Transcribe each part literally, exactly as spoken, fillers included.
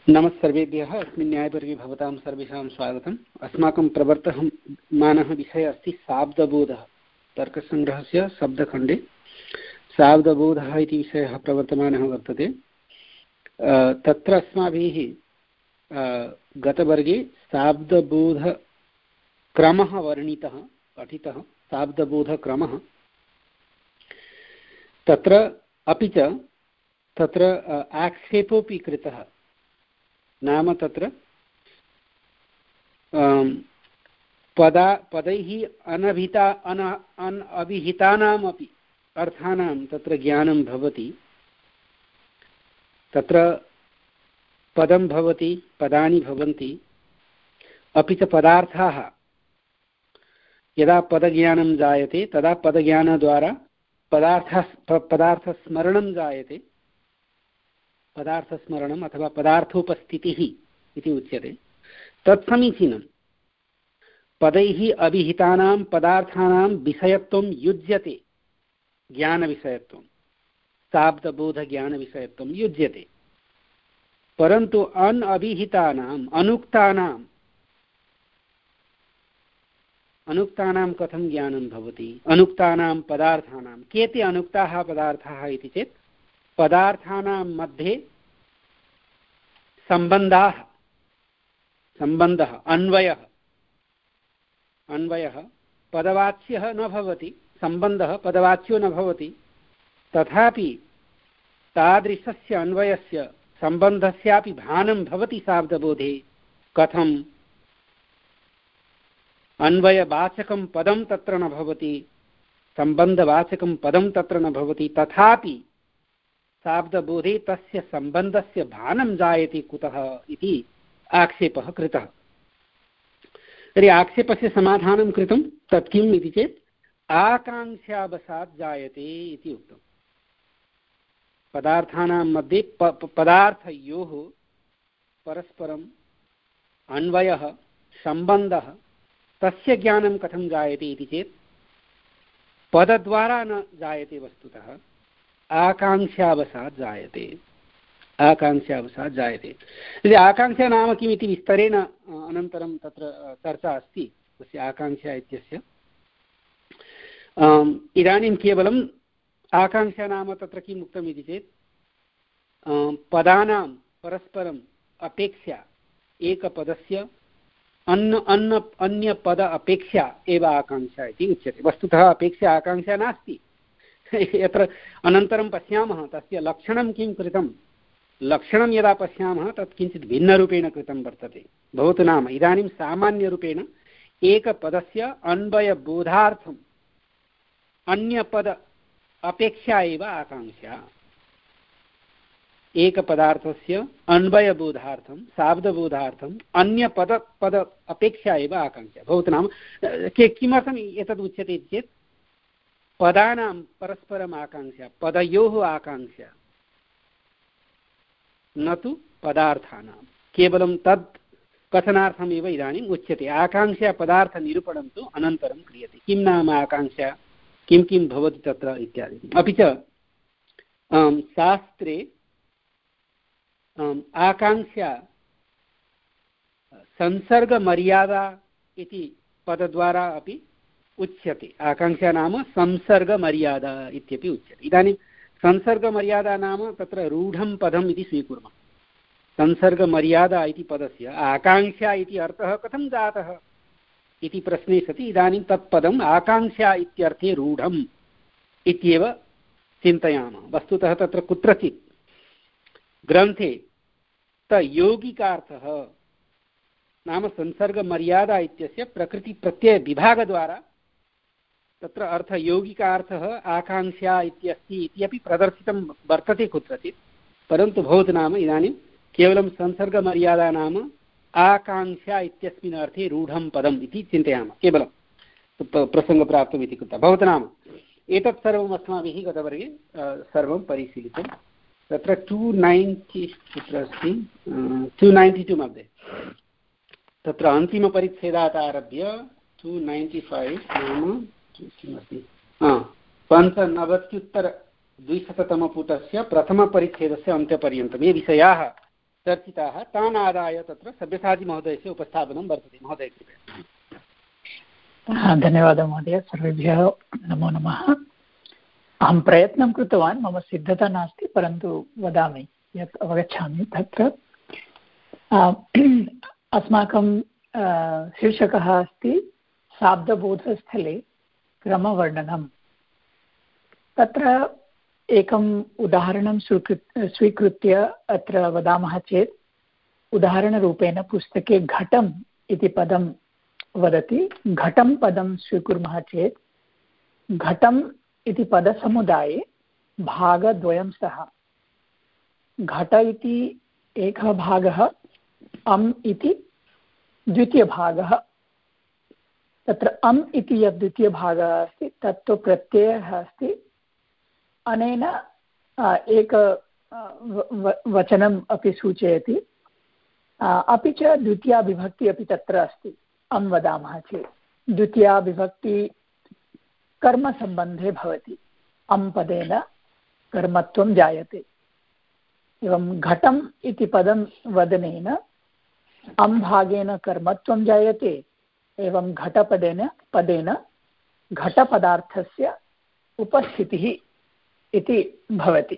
नमस्सर्वेभ्यः। अस्मिन् न्यायपर्गे भवतां सर्वेषां स्वागतम्। अस्माकं प्रवर्तमानः विषयः अस्ति शाब्दबोधः। तर्कसङ्ग्रहस्य शब्दखण्डे शाब्दबोधः इति विषयः प्रवर्तमानः वर्तते। तत्र अस्माभिः गतवर्गे शाब्दबोधक्रमः वर्णितः पठितः। शाब्दबोधक्रमः तत्र अपि च तत्र आक्षेपोऽपि कृतः। नाम तत्र पदा पदैः अनभिता अन अन अभिहितानामपि अर्थानां तत्र ज्ञानं भवति। तत्र पदं भवति, पदानि भवन्ति, अपि च पदार्थाः। यदा पदज्ञानं जायते तदा पदज्ञानद्वारा पदार्थ पदार्थस्मरणं जायते। पदार्थस्मरणम् अथवा पदार्थोपस्थितिः इति उच्यते। तत् समीचीनं। पदैः अभिहितानां पदार्थानां विषयत्वं युज्यते, ज्ञानविषयत्वं, शाब्दबोधज्ञानविषयत्वं युज्यते। परन्तु अनभिहितानाम् अनुक्तानाम् अनुक्तानां कथं ज्ञानं भवति? अनुक्तानां पदार्थानां के ते अनुक्ताः पदार्थाः इति चेत् पदार्थानां मध्ये सम्बन्धाः, सम्बन्धः, अन्वयः अन्वयः पदवाच्यः न भवति, सम्बन्धः पदवाच्यो न भवति। तथापि तादृशस्य अन्वयस्य सम्बन्धस्यापि भानं भवति शाब्दबोधे। कथम्? अन्वयवाचकं पदं तत्र न भवति, सम्बन्धवाचकं पदं तत्र न भवति, तथापि शाब्दबोधे तस्य सम्बन्धस्य भानं जायते। कुतः इति आक्षेपः कृतः। तर्हि आक्षेपस्य समाधानं कृतं। तत् किम् इति चेत् आकाङ्क्षावशात् जायते इति उक्तम्। पदार्थानां मध्ये प पदार्थयोः परस्परम् अन्वयः, सम्बन्धः, तस्य ज्ञानं कथं जायते इति चेत् पदद्वारा न जायते, वस्तुतः आकाङ्क्षावशात् जायते। आकाङ्क्षावशात् जायते। यदि आकाङ्क्षा नाम किम् इति विस्तरेण अनन्तरं तत्र चर्चा अस्ति तस्य आकाङ्क्षा इत्यस्य। इदानीं केवलम् आकाङ्क्षा नाम तत्र किम् उक्तम् इति चेत् पदानां परस्परम् अपेक्षा, एकपदस्य अन्न अन्न अन्यपद अपेक्षा एव आकाङ्क्षा इति उच्यते। वस्तुतः अपेक्षा आकाङ्क्षा नास्ति। यत्र अनन्तरं पश्यामः तस्य लक्षणं किं कृतं। लक्षणं यदा पश्यामः तत् किञ्चित् भिन्नरूपेण कृतं वर्तते। भवतु नाम इदानीं सामान्यरूपेण एकपदस्य अन्वयबोधार्थम् अन्यपद अपेक्षा एव आकाङ्क्षा। एकपदार्थस्य अन्वयबोधार्थं, शाब्दबोधार्थम् अन्यपद पद अपेक्षा एव आकाङ्क्षा। भवतु नाम किमर्थम् एतद् उच्यते चेत् पदानां परस्परम् आकाङ्क्षा, पदयोः आकाङ्क्षा, न तु पदार्थानां। केवलं तद् कथनार्थमेव इदानीम् उच्यते। आकाङ्क्षा पदार्थनिरूपणं तु अनन्तरं क्रियते। किं नाम आकाङ्क्षा, किं किं भवति तत्र इत्यादि। अपि च शास्त्रे आकाङ्क्षा संसर्गमर्यादा इति पदद्वारा अपि उच्यते। आकाङ्क्षा नाम संसर्गमर्यादा इत्यपि उच्यते। इदानीं संसर्गमर्यादा नाम तत्र रूढं पदम् इति स्वीकुर्मः। संसर्गमर्यादा इति पदस्य आकाङ्क्षा इति अर्थः कथं जातः इति प्रश्ने सति इदानीं तत्पदम् आकाङ्क्षा इत्यर्थे रूढम् इत्येव चिन्तयामः। वस्तुतः तत्र कुत्रचित् ग्रन्थे तयौगिकार्थः नाम संसर्गमर्यादा इत्यस्य प्रकृतिप्रत्ययविभागद्वारा तत्र अर्थयौगिकार्थः आकाङ्क्षा इत्यस्ति इत्यपि प्रदर्शितं वर्तते कुत्रचित्। परन्तु भवतु नाम इदानीं केवलं संसर्गमर्यादा नाम आकाङ्क्षा इत्यस्मिन् अर्थे रूढं पदम् इति चिन्तयामः। केवलं प्रसङ्गप्राप्तम् इति कृत्वा भवतु नाम एतत् सर्वम् अस्माभिः गतवर्गे सर्वं परिशीलितं। तत्र टु नैन्टि कुत्र अस्ति, टु नैन्टि टु मध्ये तत्र अन्तिमपरिच्छेदात् आरभ्य टु नैन्टि फैव् नाम किमस्ति पञ्चनवत्युत्तरद्विशततमपुटस्य प्रथमपरिच्छेदस्य अन्त्यपर्यन्तं ये विषयाः चर्चिताः तान् आदाय तत्र सब्यसाचिमहोदयस्य उपस्थापनं वर्तते। महोदय कृपया। धन्यवादः महोदय, सर्वेभ्यः नमो नमः। अहं प्रयत्नं कृतवान्, मम सिद्धता नास्ति, परन्तु वदामि यत् अवगच्छामि। तत्र अस्माकं शीर्षकः अस्ति शाब्दबोधस्थले क्रमवर्णनं। तत्र एकम् उदाहरणं स्वीकृत्य स्वीकृत्य अत्र वदामः चेत्, उदाहरणरूपेण पुस्तके घटम् इति पदं वदति। घटं पदं स्वीकुर्मः चेत् घटम् इति पदसमुदाये भागद्वयं स्तः। घट इति एकः भागः, अम् इति द्वितीयभागः। तत्र अम् इति यद् द्वितीयभागः अस्ति तत्तु प्रत्ययः अस्ति, अनेन एक वचनम् अपि सूचयति, अपि च द्वितीया विभक्ति अपि तत्र अस्ति। अं वदामः चेत् द्वितीया विभक्ति कर्मसम्बन्धे भवति, अं पदेन कर्मत्वं जायते। एवं घटम् इति पदं वदनेन अं भागेन कर्मत्वं जायते, एवं घटपदेन पदेन घटपदार्थस्य उपस्थितिः इति भवति।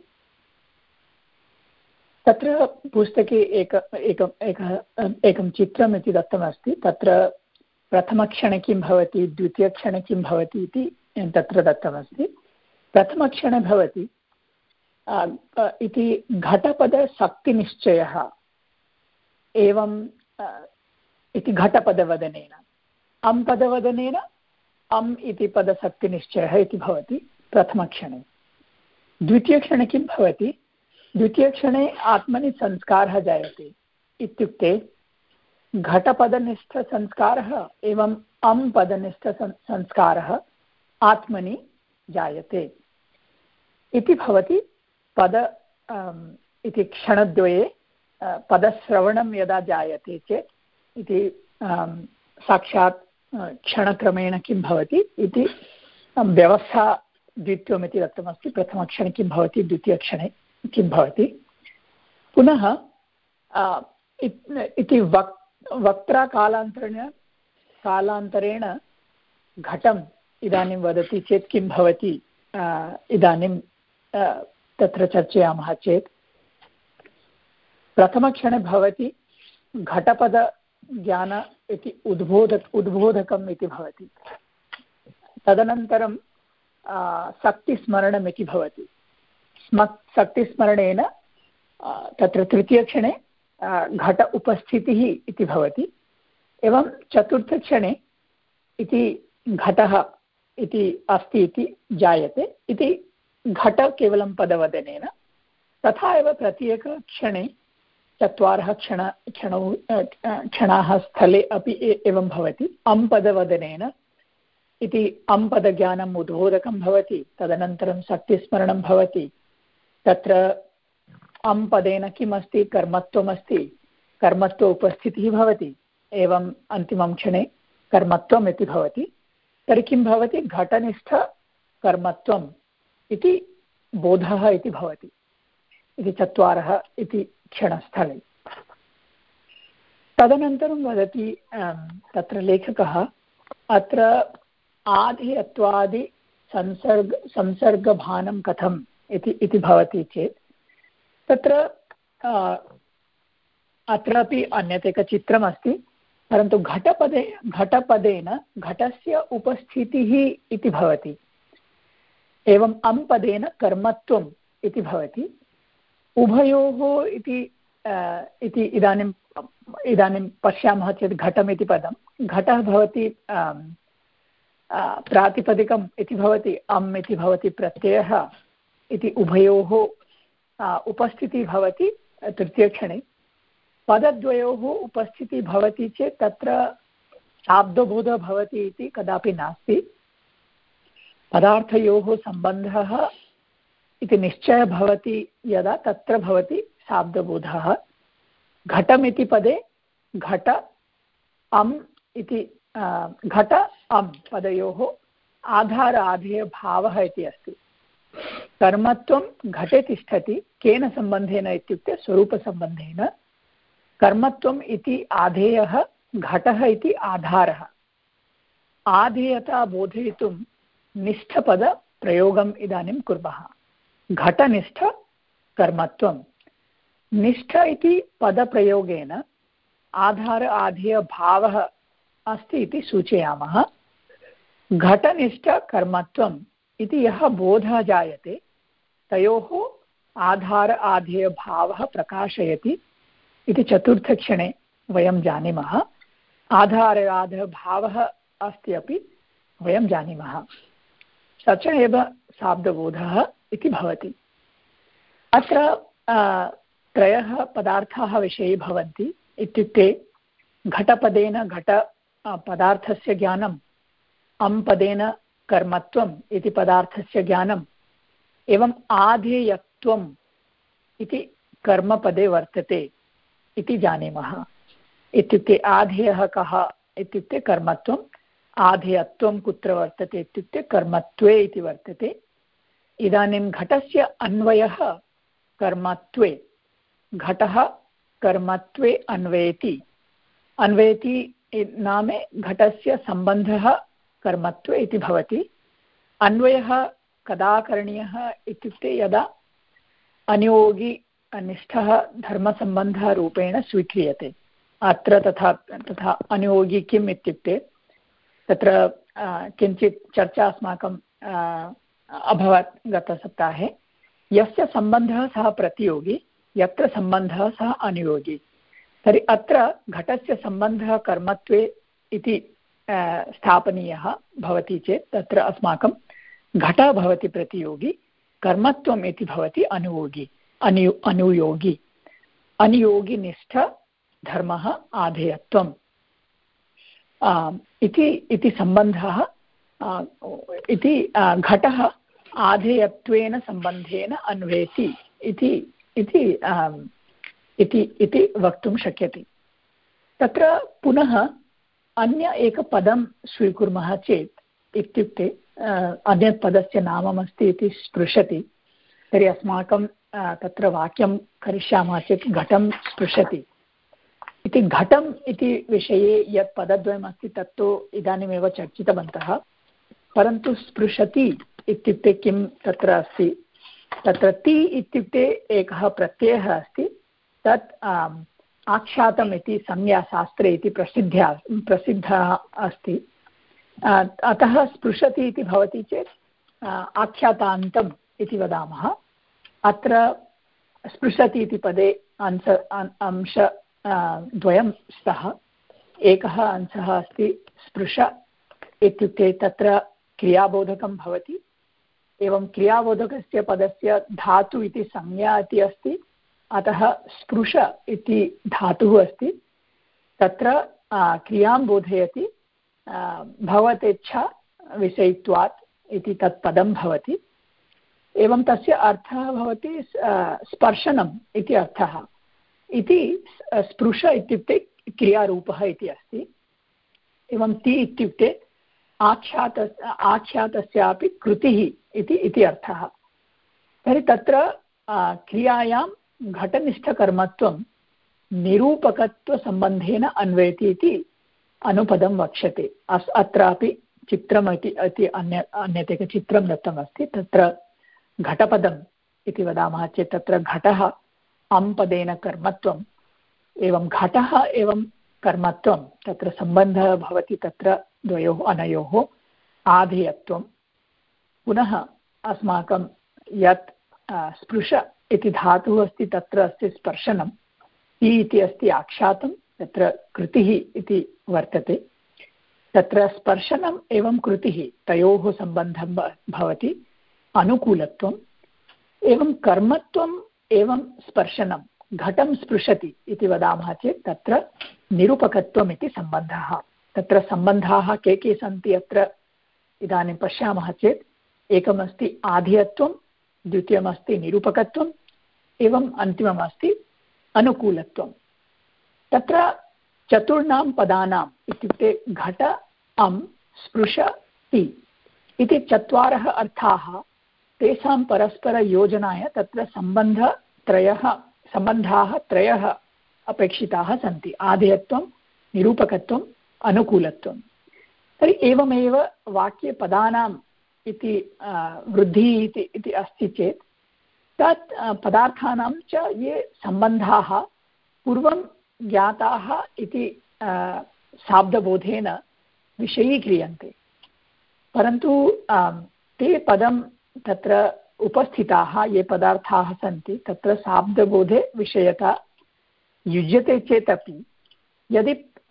तत्र पुस्तके एक एकम् एकः एकं चित्रम् इति दत्तमस्ति। तत्र प्रथमक्षणे किं भवति, द्वितीयक्षणे किं भवति इति तत्र दत्तमस्ति। प्रथमक्षणे भवति इति घटपदशक्तिनिश्चयः एवं इति घटपदवदनेन, अं पदवदनेन अम् इति पदशक्तिनिश्चयः इति भवति प्रथमक्षणे। द्वितीयक्षणे किं भवति, द्वितीयक्षणे आत्मनि संस्कारः जायते। इत्युक्ते घटपदनिष्ठसंस्कारः एवं अं पदनिष्ठसंस्कारः आत्मनि जायते इति भवति। पद इति क्षणद्वये पदश्रवणं यदा जायते चेत् इति साक्षात् क्षणक्रमेण किं भवति इति व्यवस्था द्वितीयमिति दत्तमस्ति। प्रथमक्षणे किं भवति, द्वितीयक्षणे किं भवति। पुनः इति वक् वक्त्रा कालान्तरेण कालान्तरेण घटम् इदानीं वदति चेत् किं भवति, इदानीं तत्र चर्चयामः चेत् प्रथमक्षणे भवति घटपदज्ञान इति उद्बोधक उद्बोधकम् इति भवति। तदनन्तरं शक्तिस्मरणम् इति भवति। स्म शक्तिस्मरणेन तत्र तृतीयक्षणे घट उपस्थितिः इति भवति। एवं चतुर्थक्षणे इति घटः इति अस्ति इति जायते इति घट केवलं पदवदनेन। तथा एव प्रत्येकक्षणे चत्वारः क्षण क्षणौ क्षणाः स्थले अपि एवं भवति। अं पदवदनेन इति अं पदज्ञानम् उद्बोधकं भवति। तदनन्तरं शक्तिस्मरणं भवति। तत्र अं पदेन किम् अस्ति, कर्मत्वमस्ति, कर्मत्व उपस्थितिः भवति। एवम् अन्तिमं क्षणे कर्मत्वम् इति भवति। तर्हि किं भवति, घटनिष्ठकर्मत्वम् इति बोधः इति भवति, इति चत्वारः इति क्षणस्थले। तदनन्तरं वदति तत्र लेखकः, अत्र आदि अत्वादि संसर्ग संसर्गभानं कथम् इति इति भवति चेत् तत्र अत्रापि अन्यत् एकं चित्रमस्ति, परन्तु घटपदे घटपदेन घटस्य उपस्थितिः इति भवति। एवं अं पदेन कर्मत्वम् इति भवति। उभयोः इति इति इदानीम् इदानीं पश्यामः चेत् घटमिति पदं, घटः भवति प्रातिपदिकम् इति भवति, अम् इति भवति प्रत्ययः इति उभयोः उपस्थितिः भवति। तृतीयक्षणे पदद्वयोः उपस्थितिः भवति चेत् तत्र शाब्दबोधः भवति इति कदापि नास्ति। पदार्थयोः सम्बन्धः इति निश्चयः भवति यदा तत्र भवति शाब्दबोधः। घटमिति पदे घट अम् इति घट अम् पदयोः आधार आधेयभावः इति अस्ति। कर्मत्वं घटे तिष्ठति, केन सम्बन्धेन इत्युक्ते स्वरूपसम्बन्धेन। कर्मत्वम् इति आधेयः, घटः इति आधारः। आधेयता बोधयितुं निष्ठपदप्रयोगम् इदानीं कुर्मः। घटनिष्ठ कर्मत्वं। निष्ठ इति पदप्रयोगेन आधार आधेयभावः अस्ति इति सूचयामः। घटनिष्ठकर्मत्वम् इति यः बोधः जायते तयोः आधार आधेयभावः प्रकाशयति इति चतुर्थक्षणे वयं जानीमः। आधार आधेयभावः अस्ति अपि वयं जानीमः। स च एव शाब्दबोधः इति भवति। अत्र त्रयः पदार्थाः विषये भवन्ति। इत्युक्ते घटपदेन घट पदार्थस्य ज्ञानम्, अं पदेन कर्मत्वम् इति पदार्थस्य ज्ञानम्, एवम् आधेयत्वम् इति कर्मपदे वर्तते इति जानीमः। इत्युक्ते आधेयः कः इत्युक्ते कर्मत्वम्, आधेयत्वं कुत्र वर्तते इत्युक्ते कर्मत्वे इति वर्तते। इदानीं घटस्य अन्वयः कर्मत्वे, घटः कर्मत्वे अन्वयति। अन्वयति नाम घटस्य सम्बन्धः कर्मत्वे इति भवति। अन्वयः कदा करणीयः इत्युक्ते यदा अनियोगी निष्ठः धर्मसम्बन्धः रूपेण स्वीक्रियते। अत्र तथा तथा अनियोगी किम् इत्युक्ते तत्र किञ्चित् चर्चा अस्माकं अभवत् गतसप्ताहे। यस्य सम्बन्धः सः प्रतियोगी, यत्र सम्बन्धः सः अनुयोगी। तर्हि अत्र घटस्य सम्बन्धः कर्मत्वे इति स्थापनीयः भवति चेत् तत्र अस्माकं घटः भवति प्रतियोगी, कर्मत्वम् इति भवति अनुयोगी अनु अनुयोगी अनुयोगिनिष्ठ धर्मः आधेयत्वम् इति इति सम्बन्धः इति घटः आधेयत्वेन सम्बन्धेन अन्वेति इति इति इति इति वक्तुं शक्यते। तत्र पुनः अन्य एकपदं स्वीकुर्मः चेत् इत्युक्ते अन्यत् पदस्य नाममस्ति इति स्पृशति। तर्हि अस्माकं तत्र वाक्यं करिष्यामः चेत् घटं स्पृशति इति। घटम् इति विषये यत् पदद्वयमस्ति तत्तु इदानीमेव चर्चितवन्तः। परन्तु स्पृशति इत्युक्ते किं तत्र अस्ति? तत्र ति इत्युक्ते एकः प्रत्ययः अस्ति। तत् आख्यातम् इति संज्ञाशास्त्रे इति प्रसिद्ध्या प्रसिद्धः अस्ति। अतः स्पृशति इति भवति चेत् आख्यातान्तम् इति वदामः। अत्र स्पृशति इति पदे अंश अंश द्वयं स्तः। एकः अंशः अस्ति स्पृश इत्युक्ते तत्र क्रियाबोधकं भवति। एवं क्रियाबोधकस्य पदस्य धातु इति संज्ञा इति अस्ति। अतः स्पृश इति धातुः अस्ति। तत्र क्रियां बोधयति। भवतेच्छा विषयित्वात् इति तत् पदं भवति। एवं तस्य अर्थः भवति स्पर्शनम् इति अर्थः। इति स्पृश इत्युक्ते क्रियारूपः इति अस्ति। एवं ति इत्युक्ते आख्यात आख्यातस्यापि कृतिः इति इति अर्थः। तर्हि तत्र क्रियायां घटनिष्ठकर्मत्वं निरूपकत्वसम्बन्धेन अन्वयति इति अनुपदं वक्ष्यते। अस् अत्रापि चित्रम् इति इति अन्य अन्यत् एकं चित्रं दत्तमस्ति। तत्र घटपदम् इति वदामः चेत् तत्र घटः अं पदेन कर्मत्वम्, एवं घटः एवं कर्मत्वं तत्र सम्बन्धः भवति। तत्र द्वयोः अनयोः आधेयत्वं। पुनः अस्माकं यत् स्पृश इति धातुः अस्ति तत्र अस्ति स्पर्शनं। इ इति अस्ति आख्यातं, तत्र कृतिः इति वर्तते। तत्र स्पर्शनम् एवं कृतिः तयोः सम्बन्धं भवति अनुकूलत्वम्। एवं कर्मत्वम् एवं स्पर्शनं घटं स्पृशति इति वदामः चेत् तत्र निरूपकत्वम् इति सम्बन्धः। तत्र सम्बन्धाः के के सन्ति अत्र इदानीं पश्यामः चेत् एकमस्ति आधेयत्वं, द्वितीयमस्ति निरूपकत्वम्, एवम् अन्तिममस्ति अनुकूलत्वं। तत्र चतुर्णां पदानाम् इत्युक्ते घट अं स्पृश ति इति चत्वारः अर्थाः। तेषां परस्परयोजनाय तत्र सम्बन्धत्रयः सम्बन्धाः त्रयः अपेक्षिताः सन्ति, आधेयत्वं, निरूपकत्वम्, अनुकूलत्वं। तर्हि एवमेव वाक्ये पदानाम् इति वृद्धिः इति इति अस्ति चेत् तत् पदार्थानां च ये सम्बन्धाः पूर्वं ज्ञाताः इति शाब्दबोधेन विषयीक्रियन्ते, परन्तु ते पदं तत्र उपस्थिताः ये पदार्थाः सन्ति तत्र शाब्दबोधे विषयता युज्यते चेदपि यदि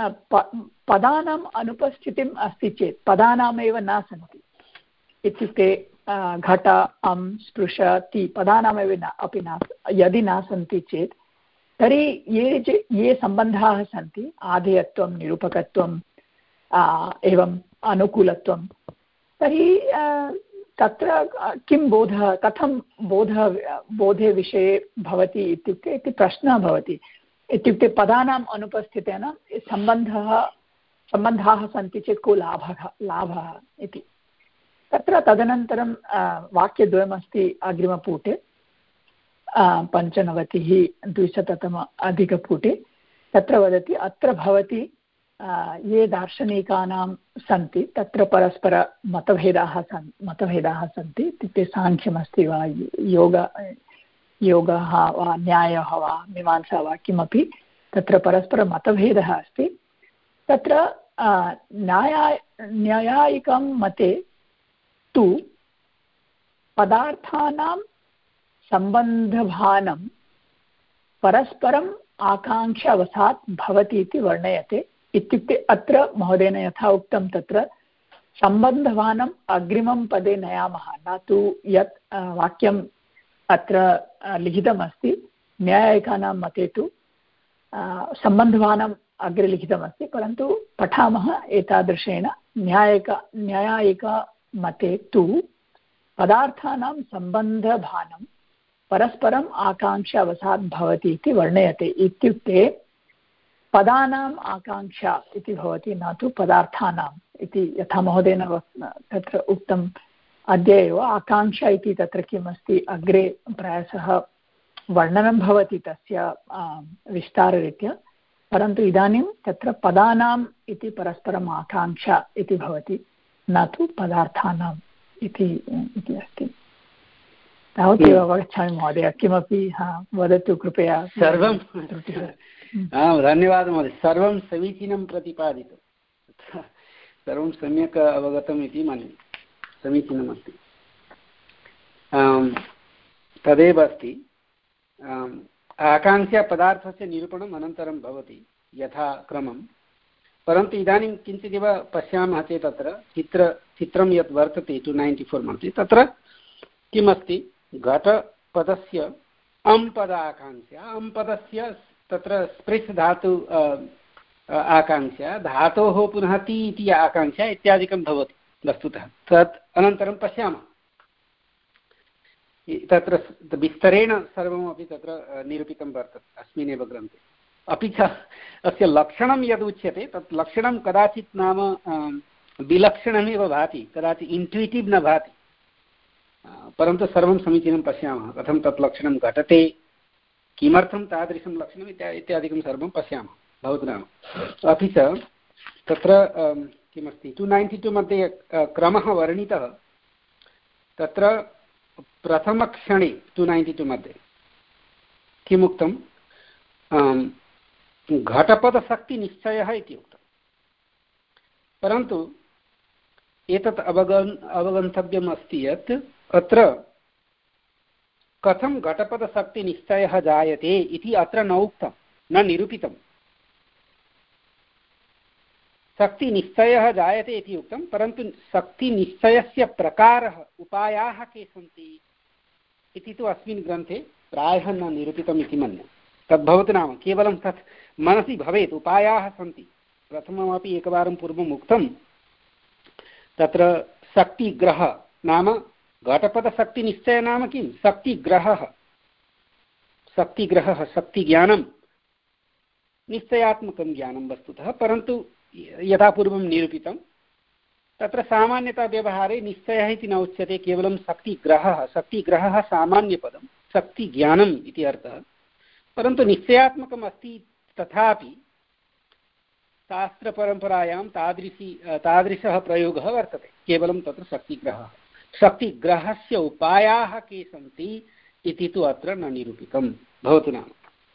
पदानाम् अनुपस्थितिम् अस्ति चेत् पदानामेव न सन्ति, इत्युक्ते घट, अं, स्पृश, ति पदानामेव न अपि न यदि न सन्ति चेत् तर्हि ये च ये सम्बन्धाः सन्ति आधेयत्वं, निरूपकत्वं, एवम् अनुकूलत्वं, तर्हि तत्र किं बोधः, कथं बोधः बोधे विषये भवति इत्युक्ते इति प्रश्नः भवति। इत्युक्ते पदानाम् अनुपस्थितेन सम्बन्धः सम्बन्धाः सन्ति चेत् को लाभः लाभः इति। तत्र तदनन्तरं वाक्यद्वयमस्ति अग्रिमपुटे पञ्चनवतिः द्विशततम अधिकपुटे। तत्र वदति अत्र भवति ये दार्शनिकानां सन्ति तत्र परस्परमतभेदाः सन् मतभेदाः सन्ति, इत्युक्ते साङ्ख्यमस्ति वा, योग योगः वा, न्यायः वा, मीमांसा वा, किमपि तत्र परस्परमतभेदः अस्ति। तत्र न्याया न्यायायिकं मते तु पदार्थानां सम्बन्धभानं परस्परम् आकाङ्क्षावशात् भवति इति वर्णयते। इत्युक्ते अत्र महोदयेन यथा उक्तं तत्र सम्बन्धभानम् अग्रिमं पदे नयामः, न तु यत् वाक्यम् अत्र लिखितमस्ति न्यायायिकानां मते तु सम्बन्धभानम् अग्रे लिखितमस्ति, परन्तु पठामः एतादृशेन न्यायिक न्यायायिकमते तु पदार्थानां सम्बन्धभानं परस्परम् आकाङ्क्षावशात् भवति इति वर्णयते। इत्युक्ते पदानाम् आकाङ्क्षा इति भवति, न तु पदार्थानाम् इति। यथा महोदयेन तत्र उक्तम् अद्य एव आकाङ्क्षा इति तत्र किमस्ति अग्रे प्रायशः वर्णनं भवति तस्य विस्ताररीत्या, परन्तु इदानीं तत्र पदानाम् इति परस्परम् आकाङ्क्षा इति भवति, न तु पदार्थानाम् इति अस्ति। तावदेव अवगच्छामि महोदय, किमपि वदतु कृपया। सर्वं धन्यवादः महोदय, सर्वं समीचीनं प्रतिपादितं, सर्वं सम्यक् अवगतम् इति मन्ये, समीचीनमस्ति। तदेव अस्ति, आकाङ्क्षा पदार्थस्य निरूपणम् अनन्तरं भवति यथा क्रमं, परन्तु इदानीं किञ्चिदिव पश्यामः चेत् तत्र चित्र चित्रं यत् वर्तते टु नैन्टि फोर् मध्ये तत्र किमस्ति, घटपदस्य अं पद आकाङ्क्षा, अं पदस्य तत्र स्पृश् धातु आकाङ्क्षा, धातोः पुनः ति इति आकाङ्क्षा इत्यादिकं भवति वस्तुतः। तत् अनन्तरं पश्यामः, तत्र विस्तरेण सर्वमपि तत्र निरूपितं वर्तते अस्मिन्नेव ग्रन्थे। अपि च अस्य लक्षणं यदुच्यते तत् लक्षणं कदाचित् नाम विलक्षणमेव भाति, कदाचित् इन्ट्युटिव् न भाति, परन्तु सर्वं समीचीनं पश्यामः कथं तत् लक्षणं घटते, किमर्थं तादृशं लक्षणम् इत्यादिकं सर्वं पश्यामः भवतु नाम। अपि च तत्र किमस्ति टु नैन्टि टु मध्ये क्रमः वर्णितः, तत्र प्रथमक्षणे टु नैन्टि टु मध्ये किमुक्तं, घटपदशक्तिनिश्चयः इति उक्तं, परन्तु एतत् अवगन् अवगन्तव्यम् अस्ति यत् अत्र कथं घटपदशक्तिनिश्चयः जायते इति अत्र न उक्तं, न निरूपितं। शक्तिनिश्चयः जायते इति उक्तं, परन्तु शक्तिनिश्चयस्य प्रकारः, उपायाः के सन्ति इति तु अस्मिन् ग्रन्थे प्रायः न निरूपितम् इति मन्ये। तद्भवतु नाम केवलं तत् मनसि भवेत्, उपायाः सन्ति। प्रथममपि एकवारं पूर्वम् उक्तं, तत्र शक्तिग्रह नाम घटपदशक्तिनिश्चय नाम किं, शक्तिग्रहः, शक्तिग्रहः शक्तिज्ञानं निश्चयात्मकं ज्ञानं वस्तुतः, परन्तु यथा पूर्वं निरूपितं तत्र सामान्यतः व्यवहारे निश्चयः इति न उच्यते, केवलं शक्तिग्रहः, शक्तिग्रहः सामान्यपदं, शक्तिज्ञानम् इति अर्थः, परन्तु निश्चयात्मकम् अस्ति तथापि शास्त्रपरम्परायां तादृशी तादृशः प्रयोगः वर्तते, केवलं तत्र शक्तिग्रहः। शक्तिग्रहस्य उपायाः के सन्ति इति तु अत्र न निरूपितं भवतु नाम।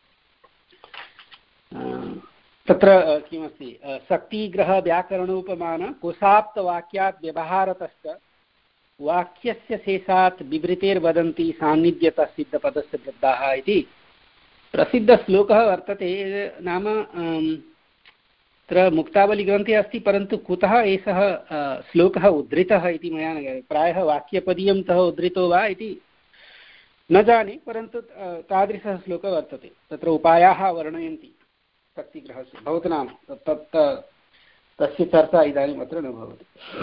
तत्र किमस्ति, शक्तिग्रहव्याकरणोपमान कोशाप्तवाक्यात् व्यवहारतश्च वाक्यस्य शेषात् विवृतेर्वदन्ति सान्निध्यतः सिद्धपदस्य वृद्धाः इति प्रसिद्धश्लोकः वर्तते। नाम तत्र मुक्तावलीग्रन्थे अस्ति, परन्तु कुतः एषः श्लोकः उद्धृतः इति मया न ज्ञायते। प्रायः वाक्यपदीयन्तः उद्धृतो वा इति न जाने, परन्तु तादृशः श्लोकः वर्तते। तत्र उपायाः वर्णयन्ति शक्तिग्रहस्य। भवतु नाम तत् तस्य चर्चा इदानीम् अत्र न भवति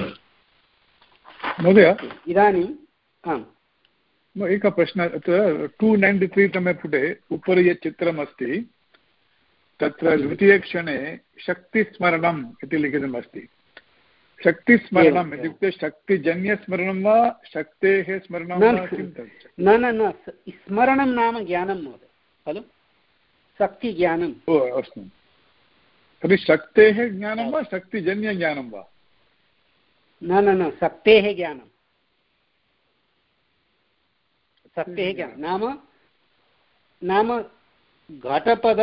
महोदय। इदानीम् आम्, एकः प्रश्नः। अत्र टु नैन्टि त्री तमे पुटे उपरि यत् चित्रमस्ति तत्र द्वितीयक्षणे शक्तिस्मरणम् इति लिखितमस्ति। शक्तिस्मरणम् इत्युक्ते शक्तिजन्यस्मरणं वा शक्तेः स्मरणं वा? न न न स्मरणं नाम ज्ञानं महोदय खलु, शक्तिज्ञानम्। ओ अस्तु, तर्हि शक्तेः ज्ञानं वा शक्तिजन्यज्ञानं वा? न न न शक्तेः ज्ञानं, शक्तेः ज्ञानं नाम नाम घटपद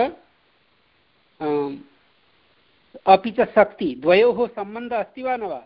अपि च शक्ति द्वयोः सम्बन्धः अस्ति वा न वा?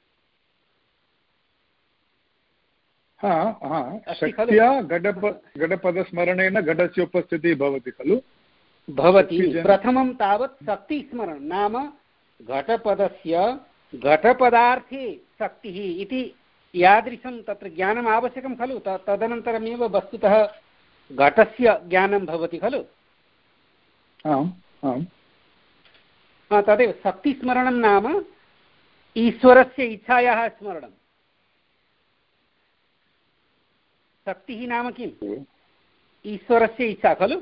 हा हा, शक्त्या घटप घटपदस्मरणेन घटस्य उपस्थितिः भवति खलु भवति। प्रथमं तावत् शक्तिस्मरणं नाम घटपदस्य घटपदार्थे शक्तिः इति यादृशं तत्र ज्ञानम् आवश्यकं खलु। तदनन्तरमेव वस्तुतः घटस्य ज्ञानं भवति खलु। आम् आम्, तदेव शक्तिस्मरणं नाम ईश्वरस्य इच्छायाः स्मरणं। शक्तिः नाम किम्? ईश्वरस्य इच्छा खलु।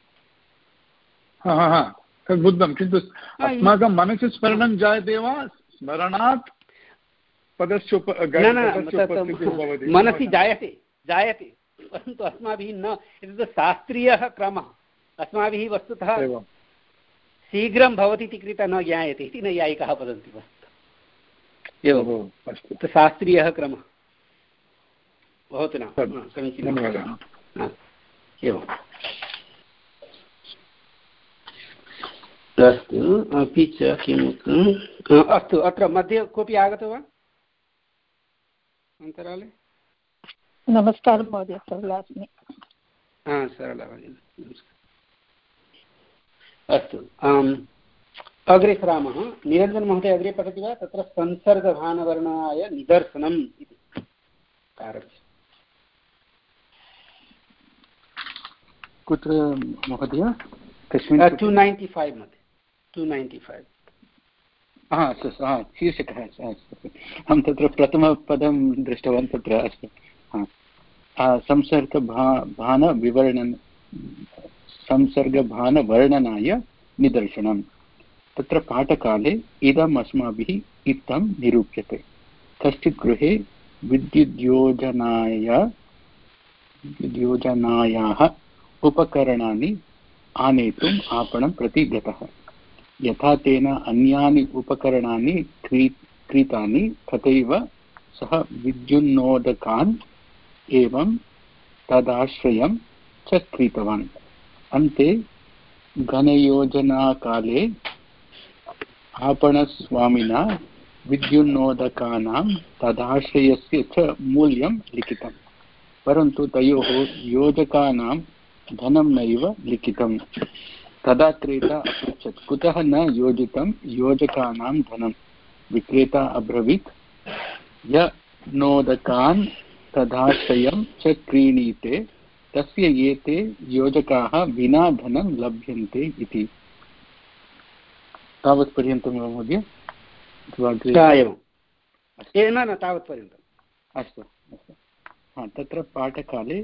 हा हा हा, तद् बुद्धं, किन्तु अस्माकं मनसि स्मरणं जायते वा स्मरणात् पदस्य उप मनसि जायते जायते परन्तु अस्माभिः न। एतत् शास्त्रीयः क्रमः, अस्माभिः वस्तुतः शीघ्रं भवति इति कृत्वा न ज्ञायते इति नैयायिकाः वदन्ति वस्तुतः। एवम् अस्तु, शास्त्रीयः क्रमः। भवतु न, समीचीनं। एवम् अस्तु। अपि च किम् उक्तम्? अस्तु, अत्र मध्ये कोऽपि आगतो वा अन्तराले? नमस्कारः महोदय, सरला अस्मि। हा, सरला भगिनी, नमस्कारः। अस्तु, अग्रे सरामः। निरञ्जनमहोदय अग्रे पठति वा? तत्र संसर्गभानवर्णाय निदर्शनम् इति आरभ्य। कुत्र महोदय? कस्मिन्? टु नैन्टि फैव् मध्ये। Two ninety five. हा अस्तु अस्तु, हा शीर्षकः अस्तु। अहं तत्र प्रथमपदं दृष्टवान् तत्र। अस्तु, हा संसर्गभा भानविवर्णन संसर्गभानवर्णनाय निदर्शनं। तत्र पाठकाले इदम् अस्माभिः इत्थं निरूप्यते। कश्चित् गृहे विद्युद्योजनाय विद्योजनायाः उपकरणानि आनेतुम् आपणं प्रति गतः। यथा तेन अन्यानि उपकरणानि क्री क्रीतानि तथैव सः विद्युन्नोदकान् एवं तदाश्रयं च क्रीतवान्। अन्ते घनयोजनाकाले आपणस्वामिना विद्युन्नोदकानां तदाश्रयस्य च मूल्यं लिखितं, परन्तु तयोः योजकानां धनं नैव लिखितं। तदा क्रेता अपृच्छत्, कुतः न योजितं योजकानां धनं? विक्रेता अब्रवीत्, य नोदकान् तदाश्रयं च क्रीणीते तस्य एते योजकाः विना धनं लभ्यन्ते इति। तावत् पर्यन्तं वा महोदय? एवं न तावत्पर्यन्तम्। अस्तु अस्तु, हा तत्र पाठकाले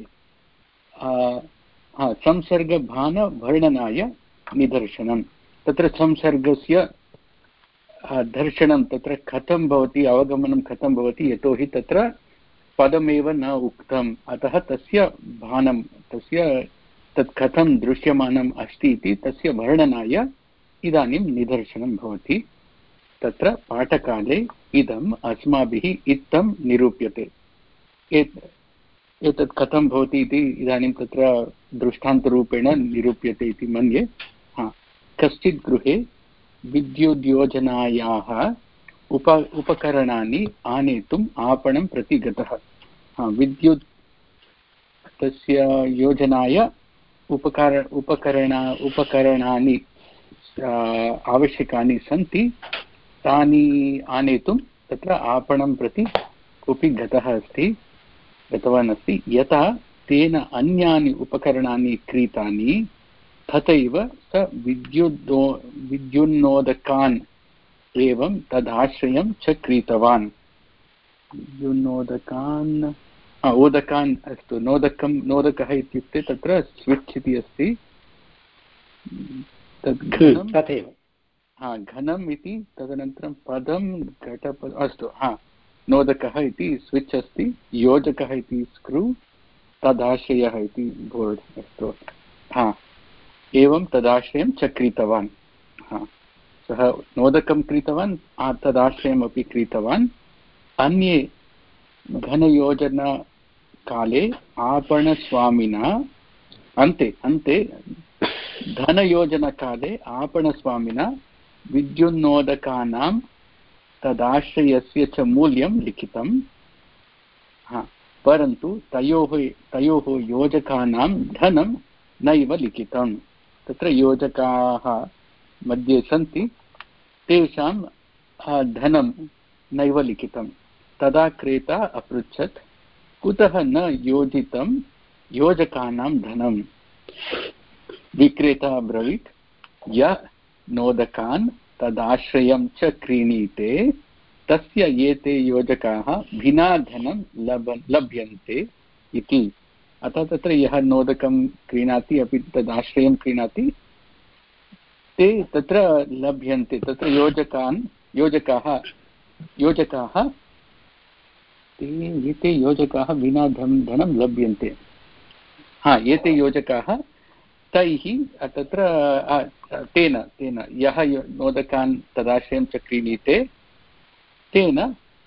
हा संसर्गभानवर्णनाय निदर्शनं। तत्र संसर्गस्य दर्शनं तत्र कथं भवति, अवगमनं कथं भवति, यतोहि तत्र पदमेव न उक्तम्, अतः तस्य भानं तस्य तत् कथं दृश्यमानम् अस्ति इति तस्य वर्णनाय इदानीं निदर्शनं भवति। तत्र पाठकाले इदम् अस्माभिः इत्थं निरूप्यते। एतत् कथं भवति इति इदानीं तत्र दृष्टान्तरूपेण निरूप्यते इति मन्ये। हा, कश्चित् गृहे विद्युद्योजनायाः उप उपकरणानि आनेतुम् आपणं प्रति गतः। हा, विद्युत् तस्य योजनाय उपकार उपकरण उपकरणानि आवश्यकानि सन्ति, तानि आनेतुं तत्र आपणं प्रति कोऽपि गतः अस्ति गतवान् अस्ति। यथा तेन अन्यानि उपकरणानि क्रीतानि तथैव स विद्युद्दो विद्युन्नोदकान् एवं तदाश्रयं च क्रीतवान्। विद्युन्नोदकान् ओदकान् अस्तु, नोदकं नोदकः इत्युक्ते तत्र स्विच् इति अस्ति, तद् घनं तथैव हा घनम् इति, तदनन्तरं पदं घटपद अस्तु, हा नोदकः इति स्विच् अस्ति, योजकः इति स्क्रू, तदाश्रयः इति बोर्ड् अस्तु, हा एवं तदाश्रयं च क्रीतवान्। हा, सः नोदकं क्रीतवान्, तदाश्रयमपि क्रीतवान्। अन्ये घनयोजनकाले आपणस्वामिना अन्ते अन्ते धनयोजनकाले आपणस्वामिना विद्युन्नोदकानां तदाश्रयस्य च मूल्यं लिखितं। हा, परन्तु तयोः तयोः योजकानां धनं नैव लिखितं। तत्र योजकाः मध्ये सन्ति, तेषां धनं नैव लिखितं। तदा क्रेता अपृच्छत्, कुतः न योजितं योजकानां धनं? विक्रेता अब्रवीत्, य नोदकान् तदाश्रयं च क्रीणीते तस्य एते योजकाः विना धनं लभ लभ्यन्ते इति। अतः तत्र यः नोदकं क्रीणाति अपि तदाश्रयं क्रीणाति, ते तत्र लभ्यन्ते। तत्र योजकान् योजकाः योजकाः ते एते योजकाः विना धनं धनं लभ्यन्ते। हा, एते योजकाः तैः तत्र तेन तेन यः नोदकान् तदाश्रयं च क्रीणीते तेन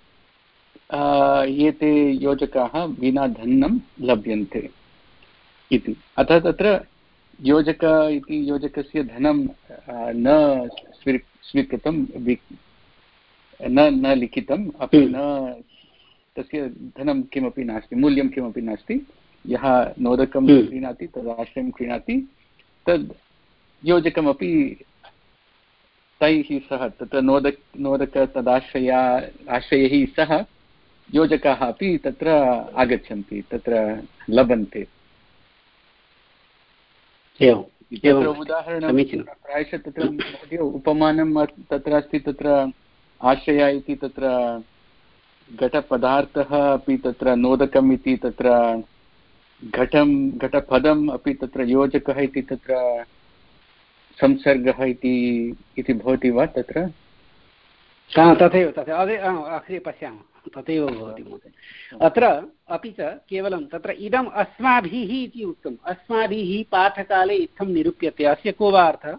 एते योजकाः विना धनं लभ्यन्ते इति। अतः तत्र योजक इति योजकस्य धनं न स्वी स्वीकृतं, न न लिखितम्, अपि न तस्य धनं किमपि नास्ति, मूल्यं किमपि नास्ति। यः नोदकं क्रीणाति तदाश्रयं क्रीणाति, तद् योजकमपि तैः सह तत्र नोदक नोदक तदाश्रया आश्रयैः सह योजकाः अपि तत्र आगच्छन्ति, तत्र लभन्ते। तत्र उदाहरणं प्रायशः तत्र उपमानं तत्र अस्ति। तत्र आश्रया इति तत्र घटपदार्थः अपि तत्र नोदकम् इति तत्र घटं घटपदम् अपि तत्र योजकः इति तत्र संसर्गः इति इति भवति वा तत्र? तथैव तथैव अग्रे पश्यामः, तथैव भवति महोदय। अत्र अपि च केवलं तत्र इदम् अस्माभिः इति उक्तम्, अस्माभिः पाठकाले इत्थं निरूप्यते, अस्य को वा अर्थः?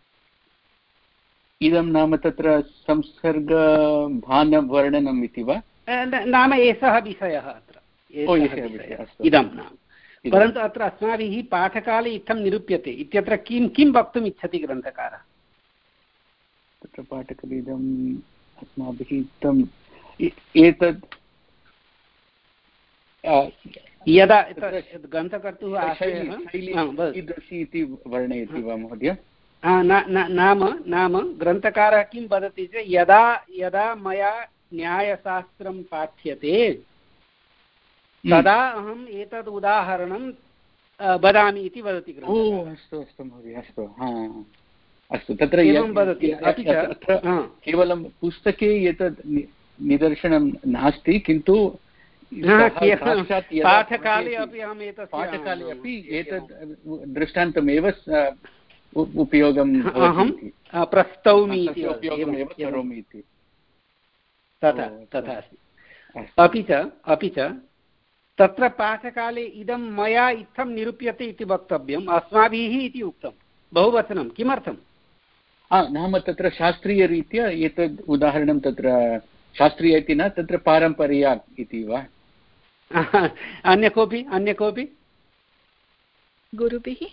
इदं नाम तत्र संसर्गभानवर्णनम् इति वा? नाम एषः विषयः अत्र, इदं नाम। परन्तु अत्र अस्माभिः पाठकाले इत्थं निरूप्यते इत्यत्र किं किं वक्तुम् इच्छति ग्रन्थकारः? तत्र पाठकाले इदम् अस्माभिः इत्थम् एतद् यदा ग्रन्थकर्तुः आशयः कीदृशी इति वर्णयति वा महोदय? नाम नाम ग्रन्थकारः किं वदति चेत् यदा यदा मया न्यायशास्त्रं पाठ्यते तदा अहम् एतद् उदाहरणं वदामि इति वदति ग्रन्थकारः। अस्तु अस्तु महोदय, अस्तु हा अस्तु। तत्र एवं वदति। अपि च केवलं पुस्तके एतद् निदर्शनं नास्ति, किन्तु पाठकाले अपि अहम् एतत् पाठकाले अपि एतद् दृष्टान्तमेव उपयोगम् अहं प्रस्तौमि इति उपयोगमेव करोमि इति। तथा तथा अस्ति। अपि च अपि च तत्र पाठकाले इदं मया इत्थं निरूप्यते इति वक्तव्यम्, अस्माभिः इति उक्तं बहुवचनं। किमर्थं? नाम तत्र शास्त्रीयरीत्या एतद् उदाहरणं तत्र शास्त्रीय इति न, तत्र पारम्पर्यात् इति वा? अन्य कोऽपि अन्य कोऽपि गुरुभिः?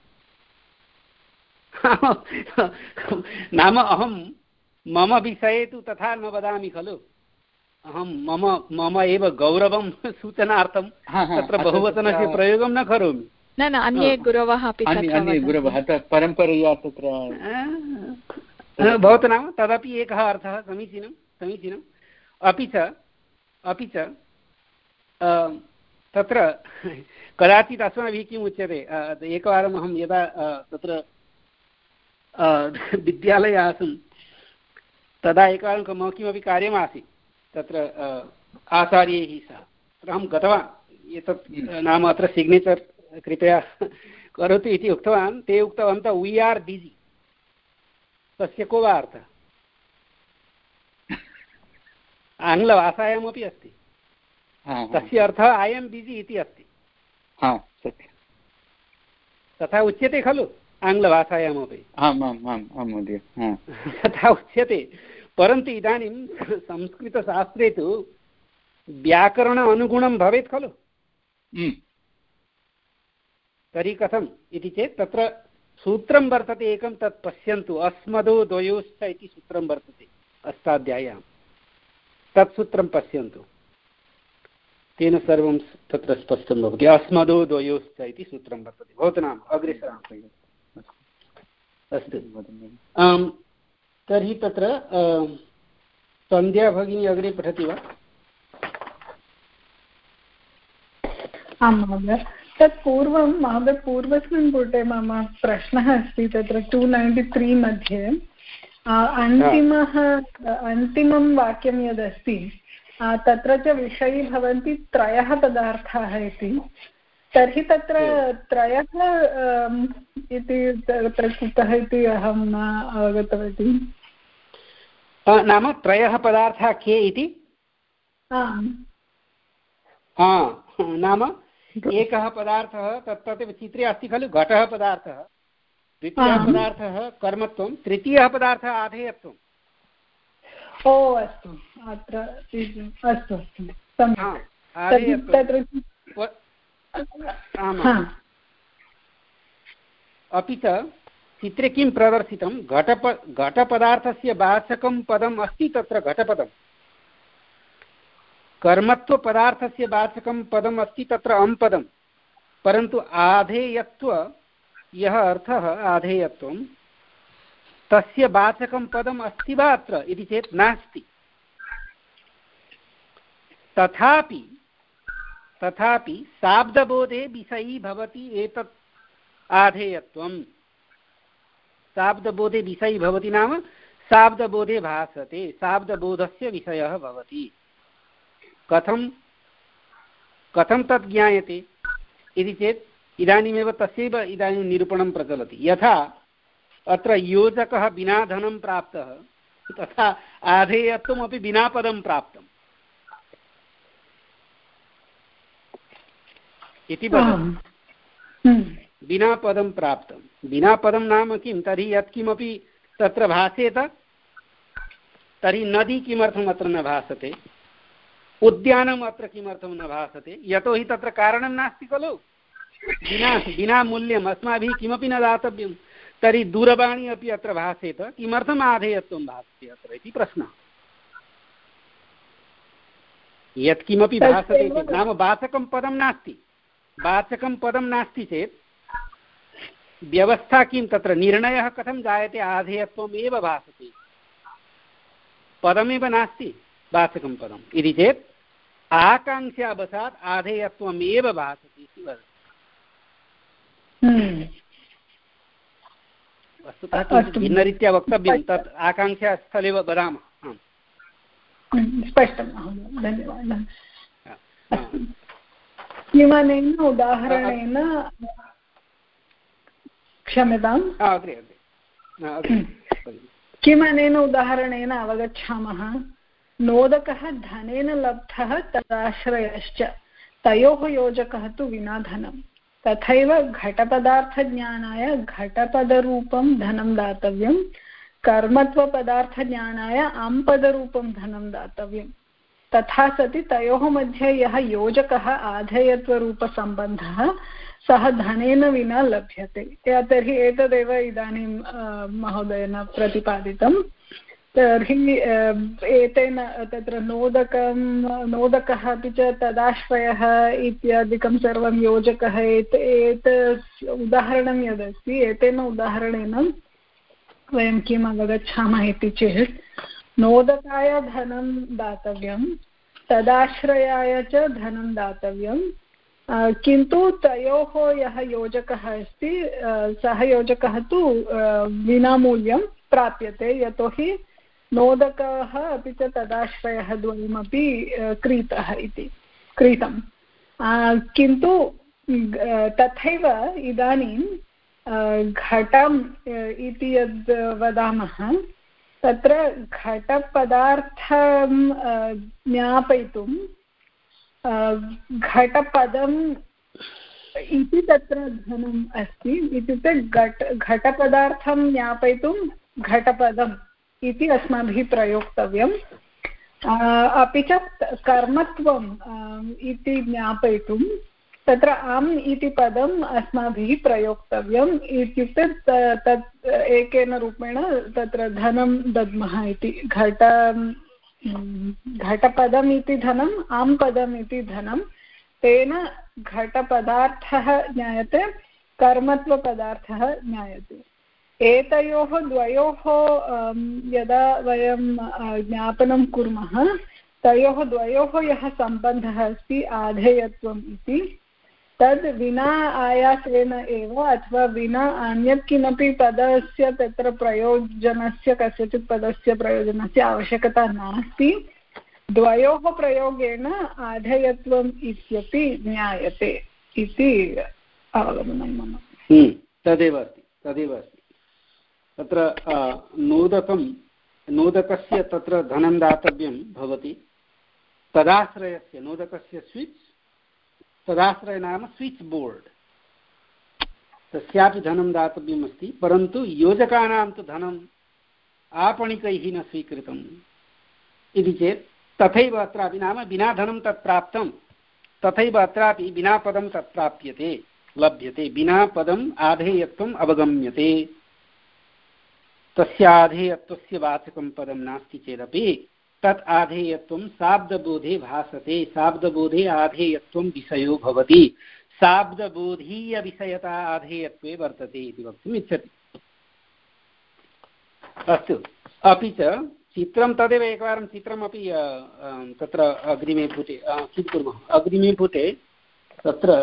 नाम अहं मम विषये तु तथा न वदामि खलु, अहं मम मम एव गौरवं सूचनार्थं तत्र बहुवचनस्य प्रयोगं न करोमि। न न अन्ये गुरवः अपि अन्ये गुरवः परम्परया तत्र भवतु नाम तदपि एकः अर्थः। समीचीनं समीचीनम्। अपि च अपि च तत्र कदाचित् अस्माभिः किम् उच्यते, एकवारम् अहं यदा तत्र विद्यालये आसम् तदा एकवारं मम किमपि कार्यमासीत् तत्र आचार्यैः सह, तत्र अहं गतवान्। एतत् नाम अत्र सिग्नेचर् कृपया करोतु इति उक्तवान्। ते उक्तवन्तः वी आर् बिजि। तस्य को वा अर्थः? आङ्ग्लभाषायामपि अस्ति, तस्य अर्थः ऐ एम् बिजि इति अस्ति। तथा उच्यते खलु आङ्ग्लभाषायामपि? तथा उच्यते, परन्तु इदानीं संस्कृतशास्त्रे तु व्याकरण अनुगुणं भवेत् खलु। तर्हि कथम् इति चेत् तत्र सूत्रं वर्तते एकं, तत् पश्यन्तु, अस्मदो द्वयोश्च इति सूत्रं वर्तते अष्टाध्याय्यां। तत् सूत्रं पश्यन्तु, तेन सर्वं तत्र स्पष्टं भवति। अस्मदो द्वयोश्च इति सूत्रं वर्तते। भवतु नाम अग्रे सरामः। अस्तु, तर्हि तत्र सन्ध्या भगिनी अग्रे पठति वा? आं महोदय, तत् पूर्वं महोदय पूर्वस्मिन् पुटे मम प्रश्नः अस्ति। तत्र टु नैन्टि त्री मध्ये अन्तिमः अन्तिमं वाक्यं यदस्ति तत्र च विषयी भवन्ति त्रयः पदार्थाः इति। तर्हि तत्र त्रयः इति तत्र कुतः इति अहं न अवगतवती। नाम त्रयः पदार्थाः के इति? नाम एकः पदार्थः तत् चित्रे अस्ति खलु, घटः पदार्थः, द्वितीयः पदार्थः कर्मत्वं, तृतीयः पदार्थः आधेयत्वम्। ओ अस्तु, अत्र अस्तु अस्तु सम्यक्। तत्र अपि च चित्रे किं प्रदर्शितं, घटप घटपदार्थस्य वाचकं पदम् अस्ति तत्र घटपदं, कर्मत्वपदार्थस्य वाचकं पदम् अस्ति तत्र अम्पदं, परन्तु आधेयत्व यः अर्थः आधेयत्वं तस्य वाचकं पदम् अस्ति वा अत्र इति चेत् नास्ति। तथापि तथापि शाब्दबोधे विषयी भवति एतत् आधेयत्वं। शाब्दबोधे विषयी भवति नाम शाब्दबोधे भासते, शाब्दबोधस्य विषयः भवति। कथं कथं तत् ज्ञायते इति चेत् इदानीमेव तस्यैव इदानीं निरूपणं प्रचलति। यथा अत्र योजकः विना धनं प्राप्तः, तथा आधेयत्वमपि विना पदं प्राप्तम् इति वदति। विना पदं प्राप्तं, विना पदं नाम किं? तर्हि यत्किमपि तत्र भासेत, तर्हि नदी किमर्थम् अत्र न भासते, उद्यानम् अत्र किमर्थं न भासते? यतोहि तत्र कारणं नास्ति खलु। विना विना मूल्यम् अस्माभिः किमपि न दातव्यं। तर्हि दूरवाणी अपि अत्र भासेत, किमर्थम् आधेयत्वं भासते अत्र इति प्रश्नः। यत्किमपि भासते चेत् नाम वाचकं पदं नास्ति, वाचकं पदं नास्ति चेत् व्यवस्था किं? तत्र निर्णयः कथं जायते? आधेयत्वम् एव भासते, पदमेव नास्ति वाचकं पदम् इति चेत् आकाङ्क्षावशात् आधेयत्वम् एव भासते इति वदति। वस्तुतः भिन्नरीत्या वक्तव्यं, तत् आकाङ्क्षास्थले वदामः। स्पष्टं महोदय, धन्यवादः। किमनेन उदाहरणेन क्षम्यताम् किमनेन उदाहरणेन अवगच्छामः? नोदकः धनेन लब्धः तदाश्रयश्च। तयोः योजकः तु विना धनं। तथैव घटपदार्थज्ञानाय घटपदरूपं धनं दातव्यं, कर्मत्वपदार्थज्ञानाय आम्पदरूपं धनं दातव्यं। तथा सति तयोः मध्ये यः योजकः आधेयत्वरूपसम्बन्धः सः धनेन विना लभ्यते। तर्हि एतदेव इदानीं महोदयेन प्रतिपादितं। तर्हि एतेन तत्र नोदकं नोदकः अपि च तदाश्रयः इत्यादिकं सर्वं योजकः एत एत उदाहरणं यदस्ति, एतेन उदाहरणेन वयं किम् अवगच्छामः इति चेत् नोदकाय धनं दातव्यं, तदाश्रयाय च धनं दातव्यं, किन्तु तयोः यः योजकः अस्ति सः योजकः तु विनामूल्यं प्राप्यते, यतोहि नोदकः अपि च तदाश्रयः द्वयमपि क्रीतः इति क्रीतं। किन्तु तथैव इदानीं घटम् इति यद् वदामः तत्र घटपदार्थं ज्ञापयितुं घटपदम् इति तत्र धनम् अस्ति। इत्युक्ते घट घटपदार्थं ज्ञापयितुं घटपदम् इति अस्माभिः प्रयोक्तव्यम्। अपि च कर्मत्वम् इति ज्ञापयितुं तत्र आम् इति पदम् अस्माभिः प्रयोक्तव्यम्। इत्युक्ते तत् एकेन रूपेण तत्र धनं दद्मः इति। घट घटपदम् इति धनम्, आम् पदम् इति धनं, तेन घटपदार्थः ज्ञायते, कर्मत्वपदार्थः ज्ञायते। एतयोः द्वयोः यदा वयं ज्ञापनं कुर्मः तयोः द्वयोः यः सम्बन्धः अस्ति आधेयत्वम् इति, तद् विना आयासेन एव अथवा विना अन्यत् किमपि पदस्य तत्र प्रयोजनस्य कस्यचित् पदस्य प्रयोजनस्य आवश्यकता नास्ति। द्वयोः प्रयोगेण आधेयत्वम् इत्यपि ज्ञायते इति अवगमनं मम। तदेव अस्ति तदेव अस्ति तत्र नोदकं नोदकस्य तत्र धनं दातव्यं भवति। तदाश्रयस्य नोदकस्य स्विच्, तदाश्रय नाम स्विच् बोर्ड्, तस्यापि धनं दातव्यम् अस्ति, परन्तु योजकानां तु धनम् आपणिकैः न स्वीकृतम् इति चेत् तथैव अत्रापि नाम विना धनं तत् प्राप्तं, तथैव अत्रापि विना पदं तत् प्राप्यते, लभ्यते। विना पदम् आधेयत्वम् अवगम्यते। तस्य आधेयत्वस्य वाचकं पदं नास्ति चेदपि तत् आधेयत्वं शाब्दबोधे भासते। शाब्दबोधे आधेयत्वं विषयो भवति। शाब्दबोधीयविषयता आधेयत्वे वर्तते इति वक्तुम् इच्छति। अस्तु, अपि च चित्रं तदेव एकवारं चित्रमपि तत्र अग्रिमे पुटे किं कुर्मः, अग्रिमे पुटे तत्र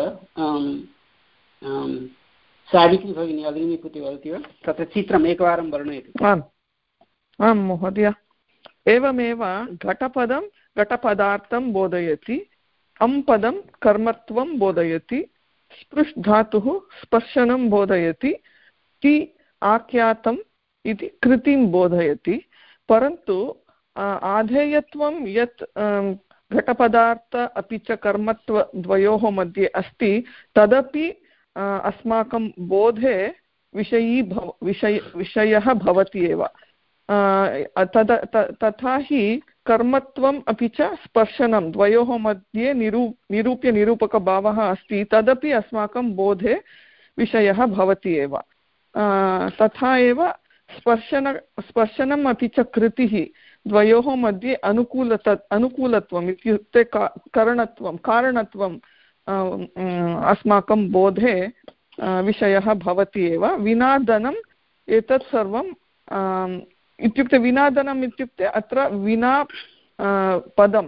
सावित्री भगिनी अग्रिमे पुटे वदति वा? तत्र चित्रम् एकवारं वर्णयतु। आम् आं महोदय। एवमेव घटपदं घटपदार्थं बोधयति, अं पदं कर्मत्वं बोधयति, स्पृश् धातुः स्पर्शनं बोधयति, ति आख्यातम् इति कृतिं बोधयति। परन्तु आधेयत्वं यत् घटपदार्थ अपि च कर्मत्व द्वयोः मध्ये अस्ति तदपि अस्माकं बोधे विषयी भव विषय विषयः भवति एव। तद तथा हि कर्मत्वम् अपि च स्पर्शनं द्वयोः मध्ये निरू निरूप्य निरूपकभावः अस्ति, तदपि अस्माकं बोधे विषयः भवति एव। तथा एव स्पर्शन स्पर्शनम् अपि च कृतिः द्वयोः मध्ये अनुकूलत अनुकूलत्वम् इत्युक्ते करणत्वं कारणत्वं अस्माकं बोधे विषयः भवति एव। विना धनम् एतत् सर्वं इत्युक्ते विना धनम् इत्युक्ते अत्र विना पदम्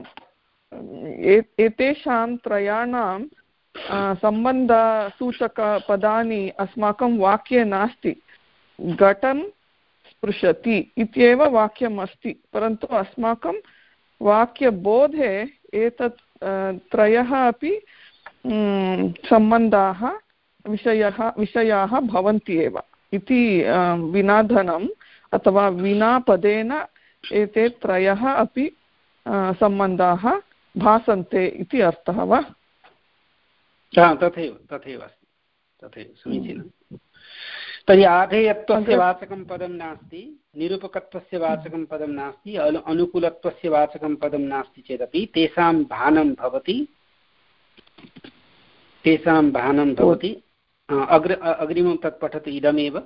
एतेषां त्रयाणां सम्बन्धसूचकपदानि अस्माकं वाक्ये नास्ति। घटं स्पृशति इत्येव वाक्यम् अस्ति, परन्तु अस्माकं वाक्यबोधे एतत् त्रयः अपि सम्बन्धाः विषयः विषयाः भवन्ति एव इति। विना धनम् अथवा विना पदेन एते त्रयः अपि सम्बन्धाः भासन्ते इति अर्थः वा? तथैव तथैव अस्ति तथैव समीचीनं। तर्हि आधेयत्वस्य वाचकं पदं नास्ति, निरूपकत्वस्य वाचकं पदं नास्ति, अनु अनुकूलत्वस्य वाचकं पदं नास्ति चेदपि तेषां भानं भवति तेषां भानं भवति अग्र अग्रिमं तत् पठतु। इदमेव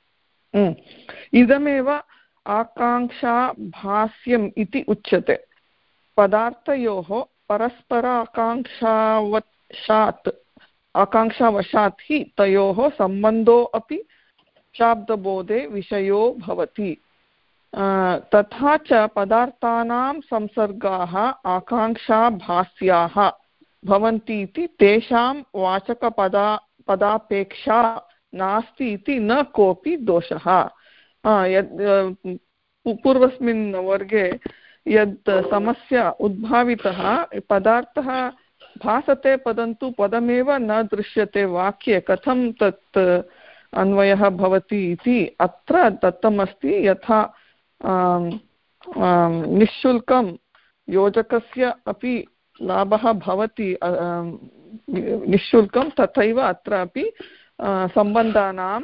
इदमेव आकाङ्क्षाभास्यम् इति उच्यते। पदार्थयोः परस्पर आकाङ्क्षावशात् आकाङ्क्षावशात् हि तयोः सम्बन्धो अपि शाब्दबोधे विषयो भवति। तथा च पदार्थानां संसर्गाः आकाङ्क्षाभास्याः भवन्ति इति तेषां वाचकपदा पदापेक्षा नास्ति इति न कोऽपि दोषः। यद् पूर्वस्मिन् वर्गे यद् समस्या उद्भावितः, पदार्थः भासते परन्तु पदमेव न दृश्यते वाक्ये, कथं तत् अन्वयः भवति इति अत्र दत्तमस्ति। यथा निःशुल्कं योजकस्य अपि लाभः भवति निःशुल्कं, तथैव अत्रापि सम्बन्धानां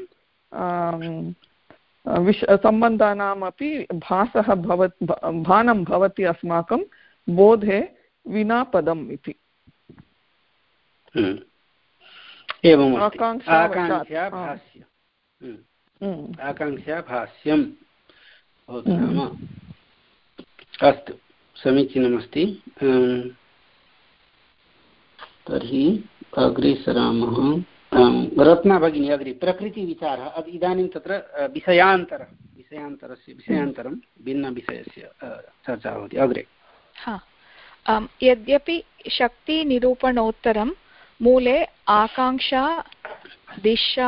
विश सम्बन्धानामपि भासः भवत् भानं भवति अस्माकं बोधे विना पदम् इति। एवम् आकाङ्क्षाभास्यम् भवतु नाम। अस्तु, समीचीनमस्ति। तर्हि अग्रे सरामः। रत्ना भगिनी अग्रे प्रकृतिविचारः। इदानीं तत्र विषयान्तरः विषयान्तरस्य विषयान्तरं भिन्नविषयस्य चर्चा भवति अग्रे। हा, यद्यपि शक्तिनिरूपणोत्तरं मूले आकाङ्क्षा दिशा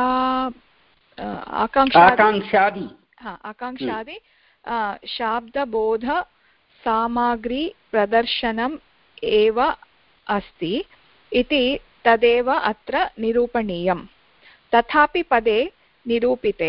आकाङ्क्षादि आकाङ्क्षादि शाब्दबोध सामग्री प्रदर्शनम् एव अस्ति इति तदेव अत्र निरूपणीयं। तथापि पदे निरूपिते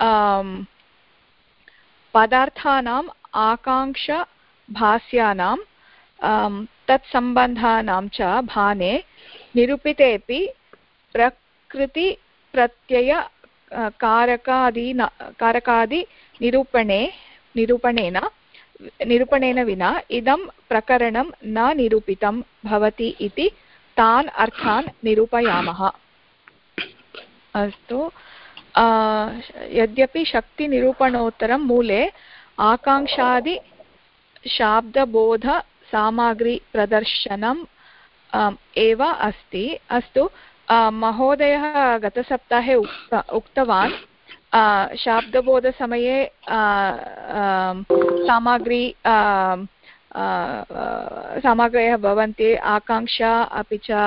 पदार्थानाम् आकाङ्क्षाभास्यानां तत्सम्बन्धानां च भाने निरूपितेऽपि प्रकृतिप्रत्यय कारकादीन कारकादिनिरूपणे निरूपणेन निरूपणेन विना इदं प्रकरणं न निरूपितं भवति इति तान् अर्थान् निरूपयामः। अस्तु, यद्यपि शक्तिनिरूपणोत्तरं मूले आकाङ्क्षादि शाब्दबोध सामग्री प्रदर्शनम् एव अस्ति। अस्तु, महोदयः गतसप्ताहे उक्त उक्तवान् शाब्दबोधसमये सामग्री सामग्र्यः भवन्ति, आकाङ्क्षा अपि च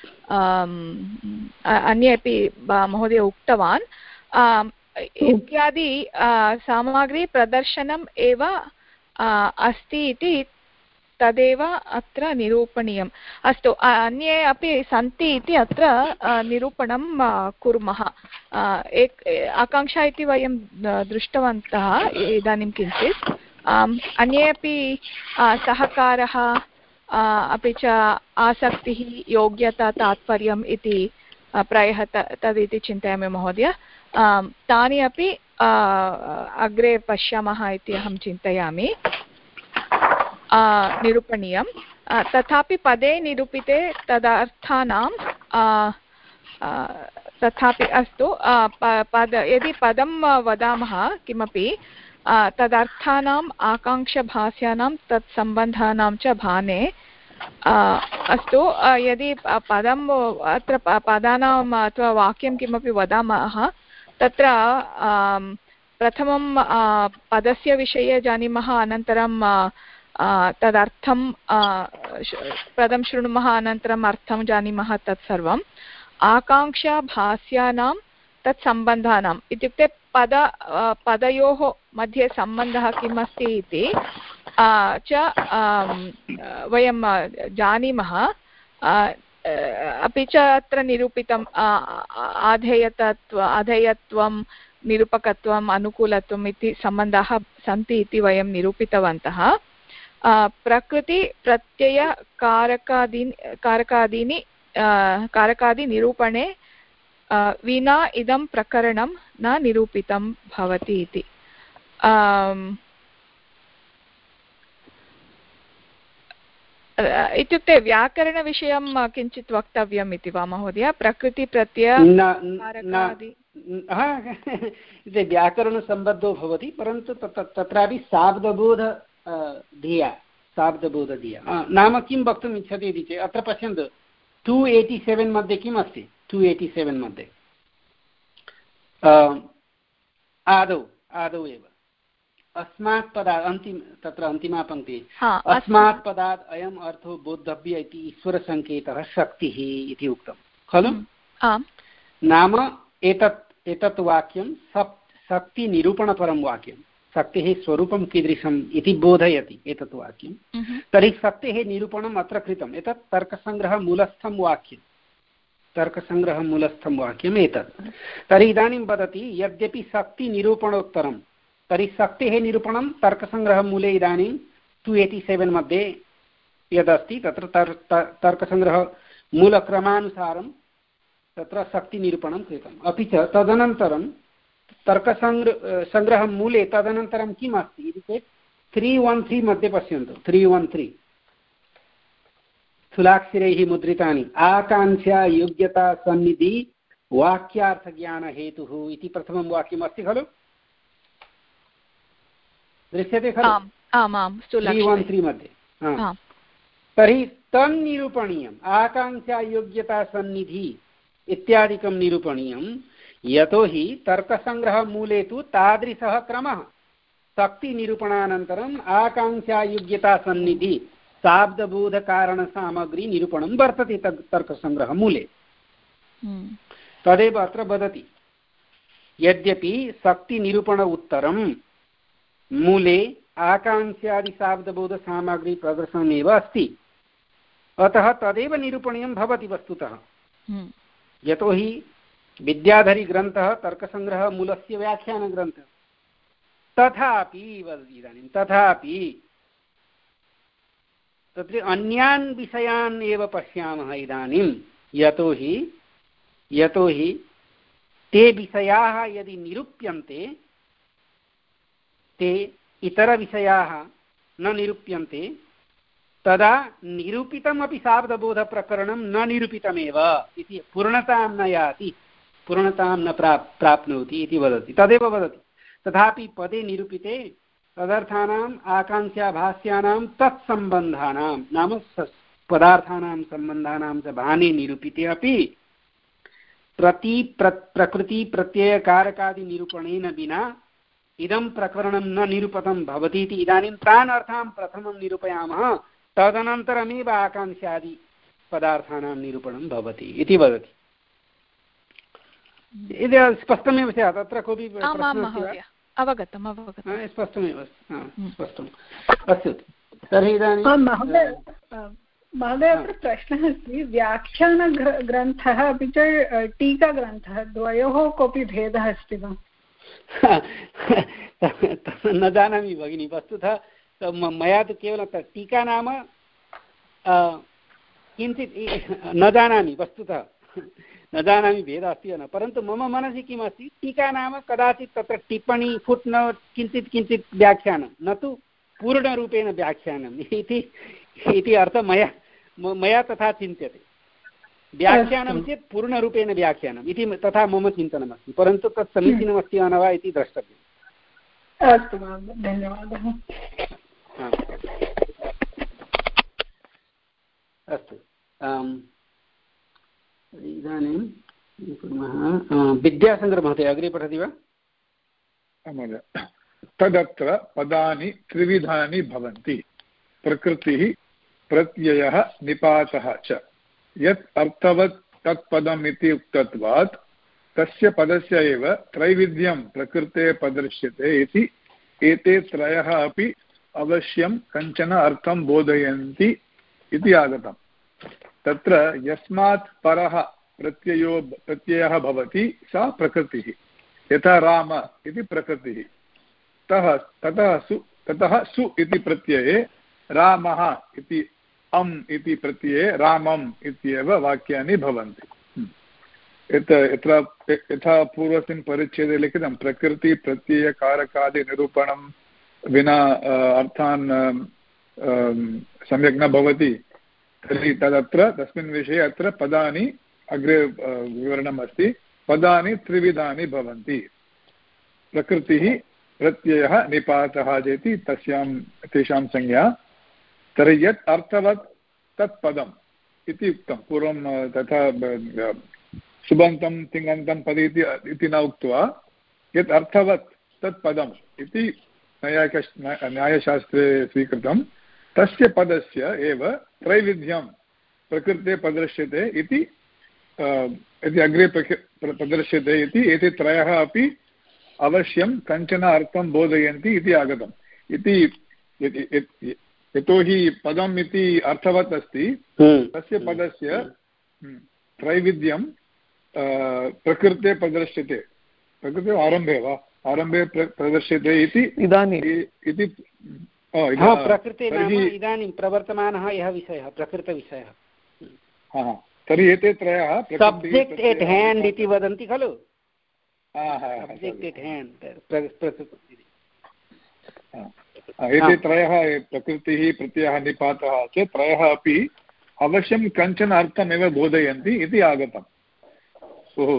अन्येपि महोदय उक्तवान् इत्यादि सामग्री प्रदर्शनम् एव अस्ति इति तदेव अत्र निरूपणीयम्। अस्तु, अन्ये अपि सन्ति इति अत्र निरूपणं कुर्मः। एक आकाङ्क्षा इति वयं दृष्टवन्तः इदानीं किञ्चित्। अन्ये अपि सहकारः अपि च आसक्तिः योग्यता तात्पर्यम् इति प्रायः तदिति चिन्तयामि महोदय। तानि अपि अग्रे पश्यामः इति अहं चिन्तयामि। निरूपणीयं। तथापि पदे निरूपिते तदर्थानां तथापि अस्तु, पद यदि पदं वदामः किमपि तदर्थानाम् आकाङ्क्षाभास्यानां तत्सम्बन्धानां च भाने। अस्तु, यदि पदम् अत्र पदानाम् अथवा वाक्यं किमपि वदामः तत्र प्रथमं पदस्य विषये जानीमः, अनन्तरं तदर्थं पदं शृणुमः, अनन्तरम् अर्थं जानीमः, तत्सर्वम् आकाङ्क्षाभास्यानां तत्सम्बन्धानाम् इत्युक्ते पद पदयोः मध्ये सम्बन्धः किम् अस्ति इति च वयं जानीमः। अपि च अत्र निरूपितम् आधेयतत्व आधेयत्वं निरूपकत्वम् अनुकूलत्वम् इति सम्बन्धाः सन्ति इति वयं निरूपितवन्तः। प्रकृति प्रत्यय कारकादीनि कारकादीनि कारकादिनिरूपणे विना इदं प्रकरणं न निरूपितं भवति इति। इत्युक्ते व्याकरणविषयं किञ्चित् वक्तव्यम् इति वा महोदय? प्रकृतिप्रत्यय व्याकरणसम्बद्धो भवति, परन्तु तत्रापि शाब्दबोध धिया शाब्दबोधधिया नाम किं वक्तुम् इच्छति इति चेत् अत्र पश्यन्तु टु एय्टि सेवेन् मध्ये किम् अस्ति? टु एय्टि सेवेन् मध्ये आदौ आदौ एव अस्मात् पदात् अन्तिम तत्र अन्तिमा पङ्क्तिः अस्मात् पदात् अयम् अर्थो बोद्धव्य इति ईश्वरसङ्केतः शक्तिः इति उक्तं खलु? नाम एतत् एतत् वाक्यं शक्तिनिरूपणपरं वाक्यं, शक्तेः स्वरूपं कीदृशम् इति बोधयति एतत् वाक्यं। तर्हि शक्तेः निरूपणम् अत्र कृतम्। एतत् तर्कसङ्ग्रहमूलस्थं वाक्यं, तर्कसङ्ग्रहमूलस्थं वाक्यम् एतत्। तर्हि इदानीं वदति यद्यपि शक्तिनिरूपणोत्तरं, तर्हि शक्तेः निरूपणं तर्कसङ्ग्रहमूले इदानीं टु एय्टि सेवेन् मध्ये यदस्ति तत्र तर्कसङ्ग्रहमूलक्रमानुसारं तत्र शक्तिनिरूपणं कृतम्। अपि च तदनन्तरं तर्कसङ्ग्रह सङ्ग्रहमूले तदनन्तरं किम् अस्ति इति चेत् त्री वन् त्री मध्ये पश्यन्तु, त्री वन् त्री स्थूलाक्षरैः मुद्रितानि आकाङ्क्षा योग्यता सन्निधि वाक्यार्थज्ञानहेतुः इति प्रथमं वाक्यम् अस्ति खलु? दृश्यते खलु? त्री वन् त्री मध्ये। तर्हि तन्निरूपणीयम् आकाङ्क्षा योग्यता सन्निधि इत्यादिकं निरूपणीयं, यतोहि तर्कसङ्ग्रहमूले तु तादृशः क्रमः। शक्तिनिरूपणानन्तरम् आकाङ्क्षा योग्यता सन्निधि शाब्दबोधकारणसामग्री निरूपणं वर्तते तद् तर्कसङ्ग्रहमूले। तदेव अत्र वदति यद्यपि शक्तिनिरूपण उत्तरं मूले आकाङ्क्षादि शाब्दबोधसामग्री प्रदर्शनमेव अस्ति, अतः तदेव निरूपणीयं भवति वस्तुतः। यतोहि विद्याधरीग्रन्थः तर्कसङ्ग्रहमूलस्य व्याख्यानग्रन्थः। तथापि वदति इदानीं तथापि तत्र अन्यान् विषयान् एव पश्यामः इदानीं, यतोहि यतोहि ते विषयाः यदि निरूप्यन्ते ते इतरविषयाः न निरूप्यन्ते तदा निरूपितमपि शाब्दबोधप्रकरणं न निरूपितमेव इति पूर्णतां न याति, पूर्णतां न प्राप् प्राप्नोति इति वदति। तदेव वदति तथापि पदे निरूपिते तदर्थानाम् आकाङ्क्षाभाष्यानां तत्सम्बन्धानां नाम पदार्थानां सम्बन्धानां च भाने निरूपिते अपि प्रति प्र प्रकृति प्रत्ययकारकादिनिरूपणेन विना इदं प्रकरणं न निरूपितं भवति इति इदानीं तान् अर्थान् प्रथमं निरूपयामः, तदनन्तरमेव आकाङ्क्षादि पदार्थानां निरूपणं भवति इति वदति। इति स्पष्टमेव स्यात्, अत्र कोऽपि अवगतम् अवगतम् स्पष्टमेव स्पष्टम् अस्तु। तर्हि इदानीं महोदय अत्र प्रश्नः अस्ति, व्याख्यानग्रन्थः अपि च टीकाग्रन्थः द्वयोः कोऽपि भेदः अस्ति वा? न जानामि भगिनि, वस्तुतः मया तु केवलं टीका नाम किञ्चित् न जानामि, वस्तुतः न जानामि भेदः अस्ति वा न, परन्तु मम मनसि किम् अस्ति, टीका नाम कदाचित् तत्र टिप्पणी फुट् नोट् किञ्चित् किञ्चित् व्याख्यानं, न तु पूर्णरूपेण व्याख्यानम् इति अर्थः मया मया तथा चिन्त्यते। व्याख्यानं चेत् पूर्णरूपेण व्याख्यानम् इति तथा मम चिन्तनमस्ति, परन्तु तत् समीचीनमस्ति वा न वा इति द्रष्टव्यम्। अस्तु महोदय, धन्यवादः। अस्तु, इदानीं कुर्मः। विद्याशङ्करमहोदय अग्रे पठति वा? महोदय, तदत्र पदानि त्रिविधानि भवन्ति, प्रकृतिः, प्रत्ययः, निपातः च। यत् अर्थवत् तत्पदम् इति उक्तत्वात् तस्य पदस्य एव त्रैविध्यं प्रकृते प्रदर्श्यते इति एते त्रयः अपि अवश्यं कञ्चन अर्थं बोधयन्ति इति आगतम्। तत्र यस्मात् परः प्रत्ययो प्रत्ययः भवति सा प्रकृतिः, यथा राम इति प्रकृतिः। ततः ततः सु ततः सु इति प्रत्यये रामः इति अम् इति प्रत्यये रामम् इत्येव वाक्यानि भवन्ति। यत्र यथा पूर्वस्मिन् परिच्छेदे लिखितं प्रकृतिप्रत्ययकारकादिनिरूपणं विना अर्थान् सम्यक् न भवति, तर्हि तदत्र तस्मिन् विषये अत्र पदानि अग्रे विवरणम् अस्ति। पदानि त्रिविधानि भवन्ति। प्रकृतिः प्रत्ययः निपातः चेति तस्यां तेषां संज्ञा। तर्हि यत् अर्थवत् तत् पदम् इति उक्तं पूर्वं। तथा सुबन्तं तिङन्तं पदे इति न उक्त्वा यत् अर्थवत् तत् पदम् इति न्यायिक न्यायशास्त्रे स्वीकृतं। तस्य पदस्य एव त्रैविध्यं प्रकृते प्रदर्श्यते इति यदि अग्रे प्रदर्श्यते इति एते त्रयः अपि अवश्यं कञ्चन अर्थं बोधयन्ति इति आगतम्। इति यतोहि पदम् इति अर्थवत् अस्ति, तस्य पदस्य त्रैविध्यं प्रकृते प्रदर्श्यते। प्रकृते आरम्भे वा आरम्भे प्रदर्श्यते इति इदानीं प्रकृते नाम इदानीं प्रवर्तमानः यः विषयः प्रकृतविषयः। तर्हि एते त्रयः सब्जेक्ट् एट् हेण्ड् इति वदन्ति खलु। सब्जेक्ट् एट् हेण्ड् एते त्रयः प्रकृतिः प्रत्ययः निपातः चेत् त्रयः अपि अवश्यं कञ्चन अर्थमेव बोधयन्ति इति आगतम्। ओहो,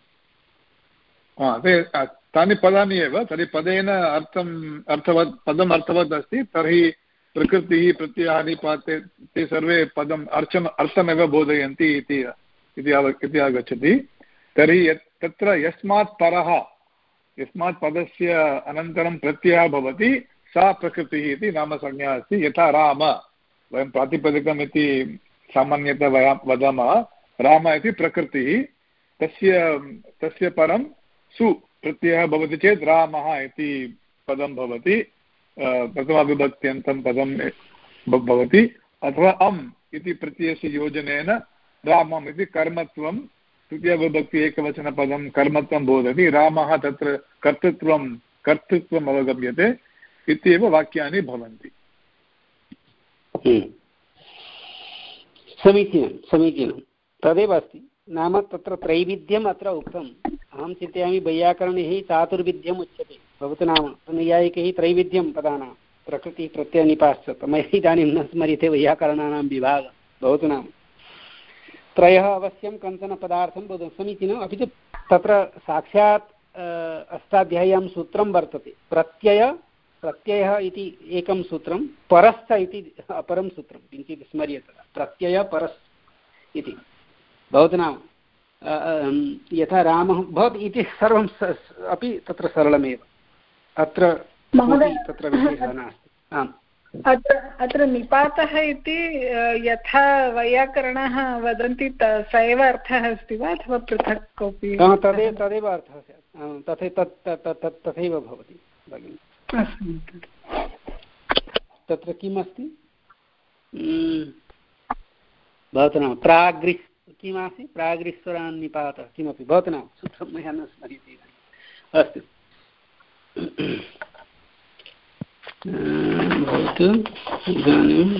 तानि पदानि एव। तर्हि पदेन अर्थम् अर्थवत् पदम् अर्थवत् अस्ति, तर्हि प्रकृतिः प्रत्ययः निपाते ते सर्वे पदम् अर्चम् अर्थमेव बोधयन्ति इति इति आगच्छति। तर्हि यत् तत्र यस्मात् परः यस्मात् पदस्य अनन्तरं प्रत्ययः भवति सा प्रकृतिः इति नामसंज्ञा अस्ति। यथा राम, वयं प्रातिपदिकम् इति सामान्यतः वयं वदामः। राम इति प्रकृतिः, तस्य तस्य परं सु प्रत्ययः भवति चेत् रामः इति पदं भवति। प्रथमाविभक्त्यन्तं पदं भवति। अथवा अम् इति प्रत्ययस्य योजनेन रामम् इति कर्मत्वं तृतीयविभक्ति एकवचनपदं कर्मत्वं बोधति। रामः तत्र कर्तृत्वं कर्तृत्वम् अवगम्यते इत्येव वाक्यानि भवन्ति। समीचीनं समीचीनं तदेव अस्ति। नाम तत्र त्रैविध्यम् अत्र उक्तम्। अहं चिन्तयामि वैयाकरणैः चातुर्विध्यम् उच्यते। भवतु नाम नैयायिकैः त्रैविध्यं पदानां प्रकृतिः प्रत्ययनिपाश्च। मया इदानीं न स्मर्यते वैयाकरणानां विभागः। भवतु नाम त्रयः अवश्यं कञ्चन पदार्थं बोधं। समीचीनम्। अपि च तत्र साक्षात् अष्टाध्याय्यां सूत्रं वर्तते। प्रत्यय प्रत्ययः इति एकं सूत्रं, परश्च इति अपरं सूत्रं। किञ्चित् स्मर्यते प्रत्यय परश्च इति। भवतु नाम यथा रामः भवति इति सर्वं अपि तत्र सरलमेव। अत्र तत्र विशेषः नास्ति। आम्, अत्र अत्र निपातः इति यथा वैयाकरणाः वदन्ति स एव अर्थः अस्ति वा अथवा पृथक् कोऽपि? तदेव तदेव अर्थः स्यात्। तथैव तत् तथैव भवति भगिनि। तत्र किम् अस्ति भवतु नाम प्राग्रिस् किमासीत् प्राग्रीश्वरान् निपातः किमपि भवतु नाम सूत्रं मया न स्मर्यते। अस्तु भवतु। इदानीम्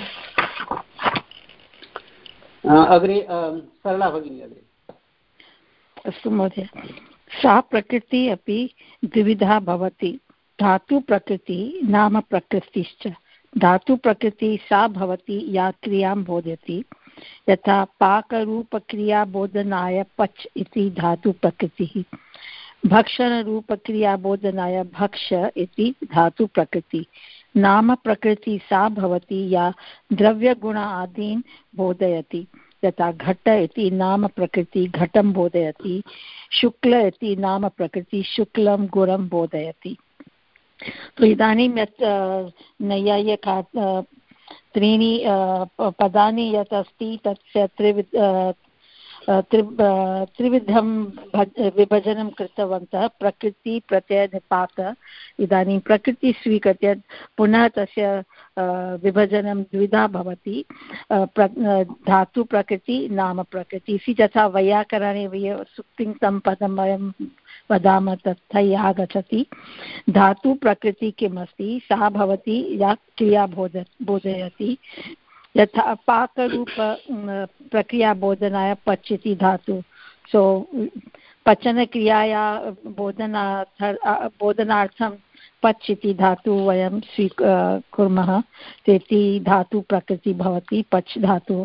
अग्रे सरला भगिनी अग्रे। अस्तु महोदय। सा प्रकृतिः अपि द्विविधा भवति। धातुप्रकृतिः नाम प्रकृतिश्च। धातुप्रकृतिः सा भवति या क्रियां बोधयति। यथा पाकरूपक्रियाबोधनाय पच् इति धातुप्रकृतिः। भक्षणरूपक्रियाबोधनाय भक्ष इति धातुप्रकृतिः। नाम प्रकृतिः सा भवति या द्रव्यगुण आदीन् बोधयति। यथा घट इति नाम प्रकृतिः घटं बोधयति। शुक्ल इति नाम प्रकृतिः शुक्लं गुणं बोधयति। तो इदानीं यत् नैयायिका त्रीणि पदानि यत् अस्ति तस्य त्रिविध त्रि त्रिविधं विभजनं कृतवन्तः। प्रकृति प्रत्यय निपात। इदानीं प्रकृति स्वीकृत्य पुनः तस्य विभजनं द्विधा भवति। धातु प्रकृति नाम प्रकृति। इति यथा वैयाकरणे सुक्तिं तं पदं वयं वदामः तथैव आगच्छति। धातु प्रकृति किमस्ति? सा भवति या क्रिया बोध बोधयति। यथा पाकरूप प्रक्रियाबोधनाय पच् इति धातु सो पचनक्रियाया बोधनार्थ बोधनार्थं पच् इति धातु वयं स्वीक कुर्मः तेति धातु प्रकृति भवति पच् धातु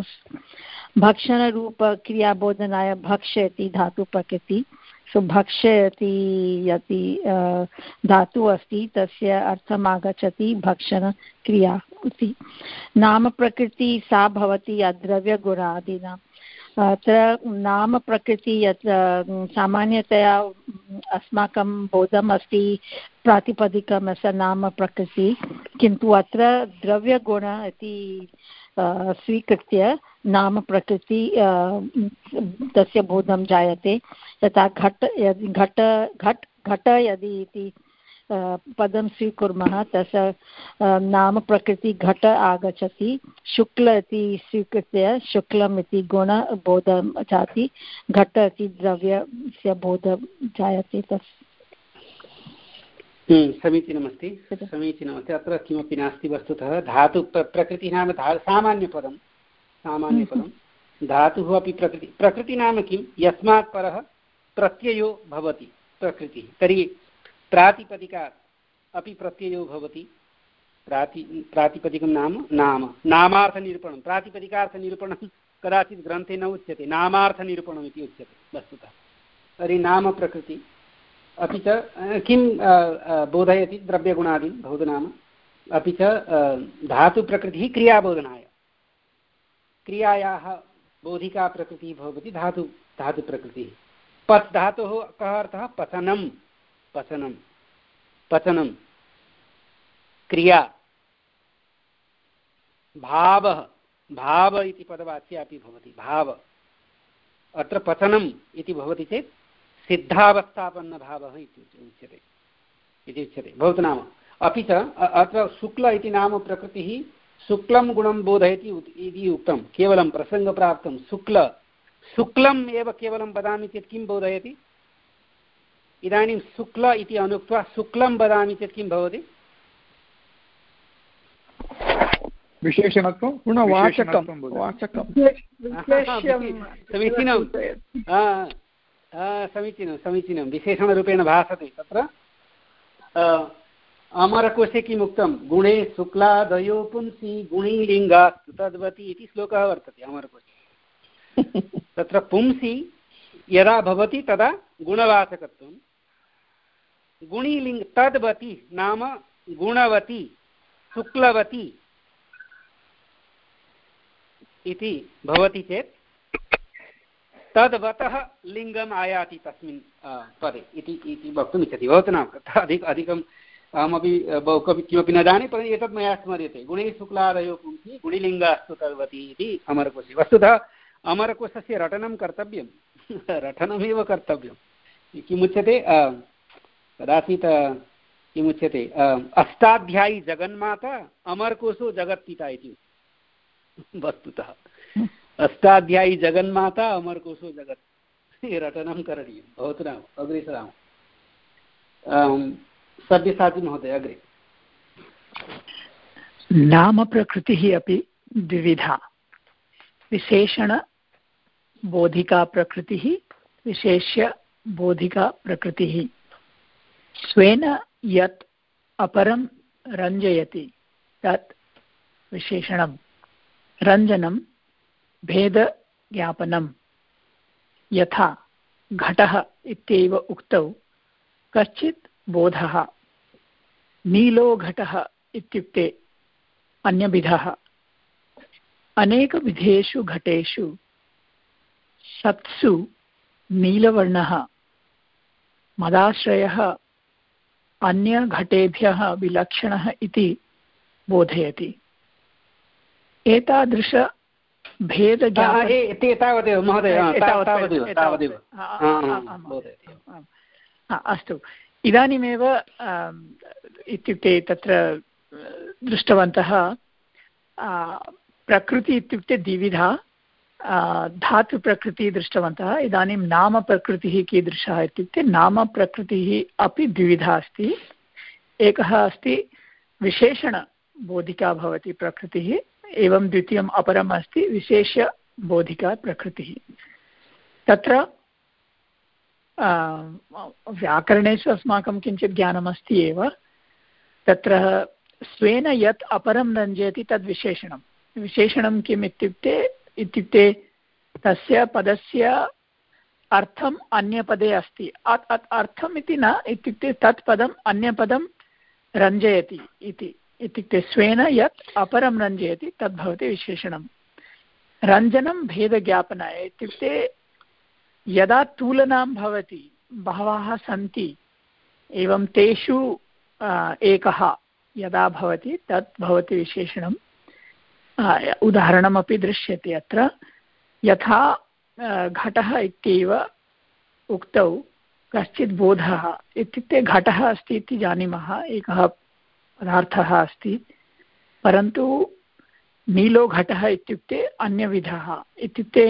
भक्षणरूपक्रियाबोधनाय भक्ष्य इति धातु प्रकृति सो भक्ष्य इति यदि धातु अस्ति तस्य अर्थम् आगच्छति भक्षणक्रिया इति नामप्रकृति सा भवति अद्रव्यगुणादीनाम् अत्र नामप्रकृति यत् सामान्यतया अस्माकं बोधम् अस्ति प्रातिपदिकम् अस्य नामप्रकृति किन्तु अत्र द्रव्यगुण इति स्वीकृत्य नामप्रकृति तस्य बोधं जायते यथा घट यदि घट घट घट यदि इति पदं स्वीकुर्मः तस्य नामप्रकृति घट आगच्छति शुक्ल इति स्वीकृत्य शुक्लम् इति गुणबोधं जाति घट इति द्रव्यस्य बोधं जायते तस् समीचीनमस्ति समीचीनमस्ति अत्र किमपि नास्ति वस्तुतः धातु प्रकृतिः नाम धा सामान्यपदं सामान्यपदं धातुः अपि प्रकृति प्रकृति नाम किं यस्मात् परः प्रत्ययो भवति प्रकृतिः तर्हि प्रातिपदिकात् अपि प्रत्ययो भवति प्राति प्रातिपदिकं नाम नाम नामार्थनिरूपणं प्रातिपदिकार्थनिरूपणं कदाचित् ग्रन्थे न उच्यते नामार्थनिरूपणम् इति उच्यते वस्तुतः तर्हि नाम प्रकृति अपि च किं बोधयति द्रव्यगुणादीन् बोधनाम अपि च धातुप्रकृतिः क्रियाबोधनाय क्रियायाः बोधिका प्रकृतिः भवति धातु धातुप्रकृतिः पच् धातोः कः अर्थः पचनं पचनं पचनं क्रिया भावः भाव इति पदवाच्य अपि भवति भाव अत्र पचनम् इति भवति चेत् सिद्धावस्थापन्नभावः इति उच्यते इति उच्यते भवतु नाम अपि च अत्र शुक्ल इति नाम प्रकृतिः शुक्लं गुणं बोधयति इति उक्तं केवलं प्रसङ्गप्राप्तं शुक्ल शुक्लम् एव केवलं वदामि चेत् किं बोधयति इदानीं शुक्ल इति अनुक्त्वा शुक्लं वदामि चेत् किं भवति विशेषणत्वं गुणवाचकं वाचकं समीचीनं समीचीनं समीचीनं विशेषणरूपेण भासते तत्र अमरकोशे किम् उक्तं गुणे शुक्लादयो पुंसि गुणीलिङ्गास्तु तद्वति इति श्लोकः वर्तते अमरकोशे तत्र पुंसि यदा भवति तदा गुणवाचकत्वं गुणीलिङ्ग तद्वति नाम गुणवती शुक्लवती इति भवति चेत् तद्वतः लिङ्गम् आयाति तस्मिन् पदे इति वक्तुम् इच्छति भवतु नाम तथा अधिक अधिकम् अहमपि बहु किमपि न जाने परन्तु एतत् मया स्मर्यते गुणे शुक्लादयो पुंसि गुणिलिङ्गास्तु तद्वति इति अमरकोशे वस्तुतः अमरकोशस्य रटनं कर्तव्यं रटनमेव कर्तव्यं किमुच्यते कदाचित् किमुच्यते अष्टाध्यायी जगन्माता अमरकोशो जगत्पिता इति वस्तुतः अष्टाध्यायी जगन्माता अमरकोशो जगत् रटनं करणीयं भवतु नाम अग्रे सरामः सव्यसाची महोदय अग्रे नामप्रकृतिः अपि द्विविधा विशेषणबोधिका प्रकृतिः विशेष्य बोधिका प्रकृतिः स्वेन यत् अपरं रञ्जयति तत् विशेषणं रञ्जनं भेदज्ञापनं यथा घटः इत्येव उक्तौ कश्चित् बोधः नीलो घटः इत्युक्ते अन्यविधः अनेकविधेषु घटेषु सत्सु नीलवर्णः मदाश्रयः अन्यघटेभ्यः विलक्षणः इति बोधयति एतादृश भेदज्ञापनं तावदेव महोदय तावदेव अस्तु इदानीमेव इत्युक्ते तत्र दृष्टवन्तः प्रकृति इत्युक्ते द्विविधा धातुप्रकृतिः दृष्टवन्तः इदानीं नामप्रकृतिः कीदृशः इत्युक्ते नामप्रकृतिः अपि द्विविधा अस्ति एकः अस्ति विशेषणबोधिका भवति प्रकृतिः एवं द्वितीयम् अपरम् अस्ति विशेष्यबोधिका प्रकृतिः। तत्र व्याकरणेषु अस्माकं किञ्चित् ज्ञानमस्ति एव। तत्र स्वेन यत् अपरं रञ्जयति तद् विशेषणं। विशेषणं किम् इत्युक्ते इत्युक्ते तस्य पदस्य अर्थम् अन्यपदे अस्ति। अर्थम् इति न, इत्युक्ते तत् पदम् अन्यपदं रञ्जयति इति। इत्युक्ते स्वेन यत् अपरं रञ्जयति तद् भवति विशेषणं। रञ्जनं भेदज्ञापनाय, इत्युक्ते यदा तुलनां भवति, बहवः सन्ति एवं तेषु एकः यदा भवति तत् भवति विशेषणं। उदाहरणमपि दृश्यते अत्र। यथा घटः इत्येव उक्तौ कश्चित् बोधः, इत्युक्ते घटः अस्ति इति जानीमः, एकः पदार्थः अस्ति, परन्तु नीलो घटः इत्युक्ते अन्यविधः। इत्युक्ते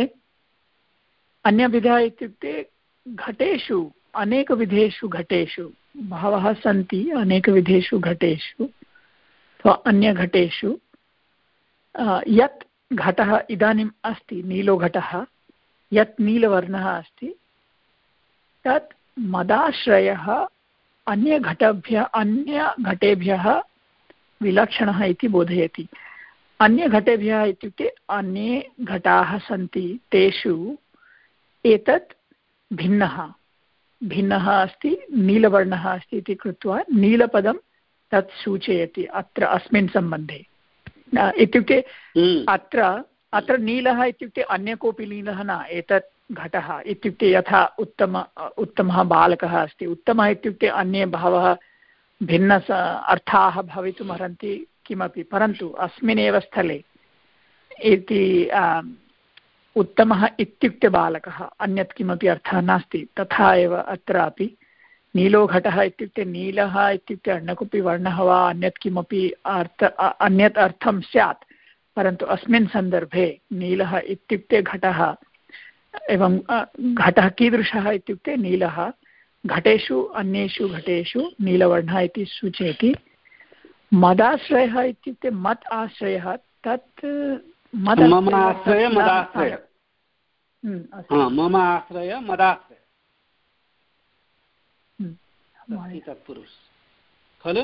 अन्यविधः इत्युक्ते घटेषु, अनेकविधेषु घटेषु, बहवः सन्ति अनेकविधेषु घटेषु अथवा अन्यघटेषु यत् घटः इदानीम् अस्ति, नीलो घटः, यत् नीलवर्णः अस्ति, तत् मदाश्रयः अन्यघटेभ्यः अन्यघटेभ्यः विलक्षणः इति बोधयति। अन्यघटेभ्यः इत्युक्ते अन्ये घटाः सन्ति, तेषु एतत् भिन्नः भिन्नः अस्ति, नीलवर्णः अस्ति इति कृत्वा नीलपदं तत् सूचयति अत्र अस्मिन् सम्बन्धे। इत्युक्ते अत्र अत्र नीलः इत्युक्ते अन्य कोऽपि नीलः न, एतत् घटः। इत्युक्ते यथा उत्तम उत्तमः बालकः अस्ति, उत्तमः इत्युक्ते अन्ये बहवः भिन्न अर्थाः भवितुमर्हन्ति किमपि, परन्तु अस्मिन्नेव स्थले इति उत्तमः इत्युक्ते बालकः, अन्यत् किमपि अर्थः नास्ति। तथा एव अत्रापि नीलो घटः इत्युक्ते नीलः इत्युक्ते अन्य कोऽपि वर्णः वा अन्यत् किमपि अर्थ अन्यत् अर्थं स्यात्, परन्तु अस्मिन् सन्दर्भे नीलः इत्युक्ते घटः। एवं घटः कीदृशः इत्युक्ते नीलः, घटेषु अन्येषु घटेषु नीलवर्णः इति सूचयति। मदाश्रयः इत्युक्ते मत् आश्रयः, तत् मम आश्रय मदाश्रय, मम आश्रय मदाश्रय तत्पुरुष खलु।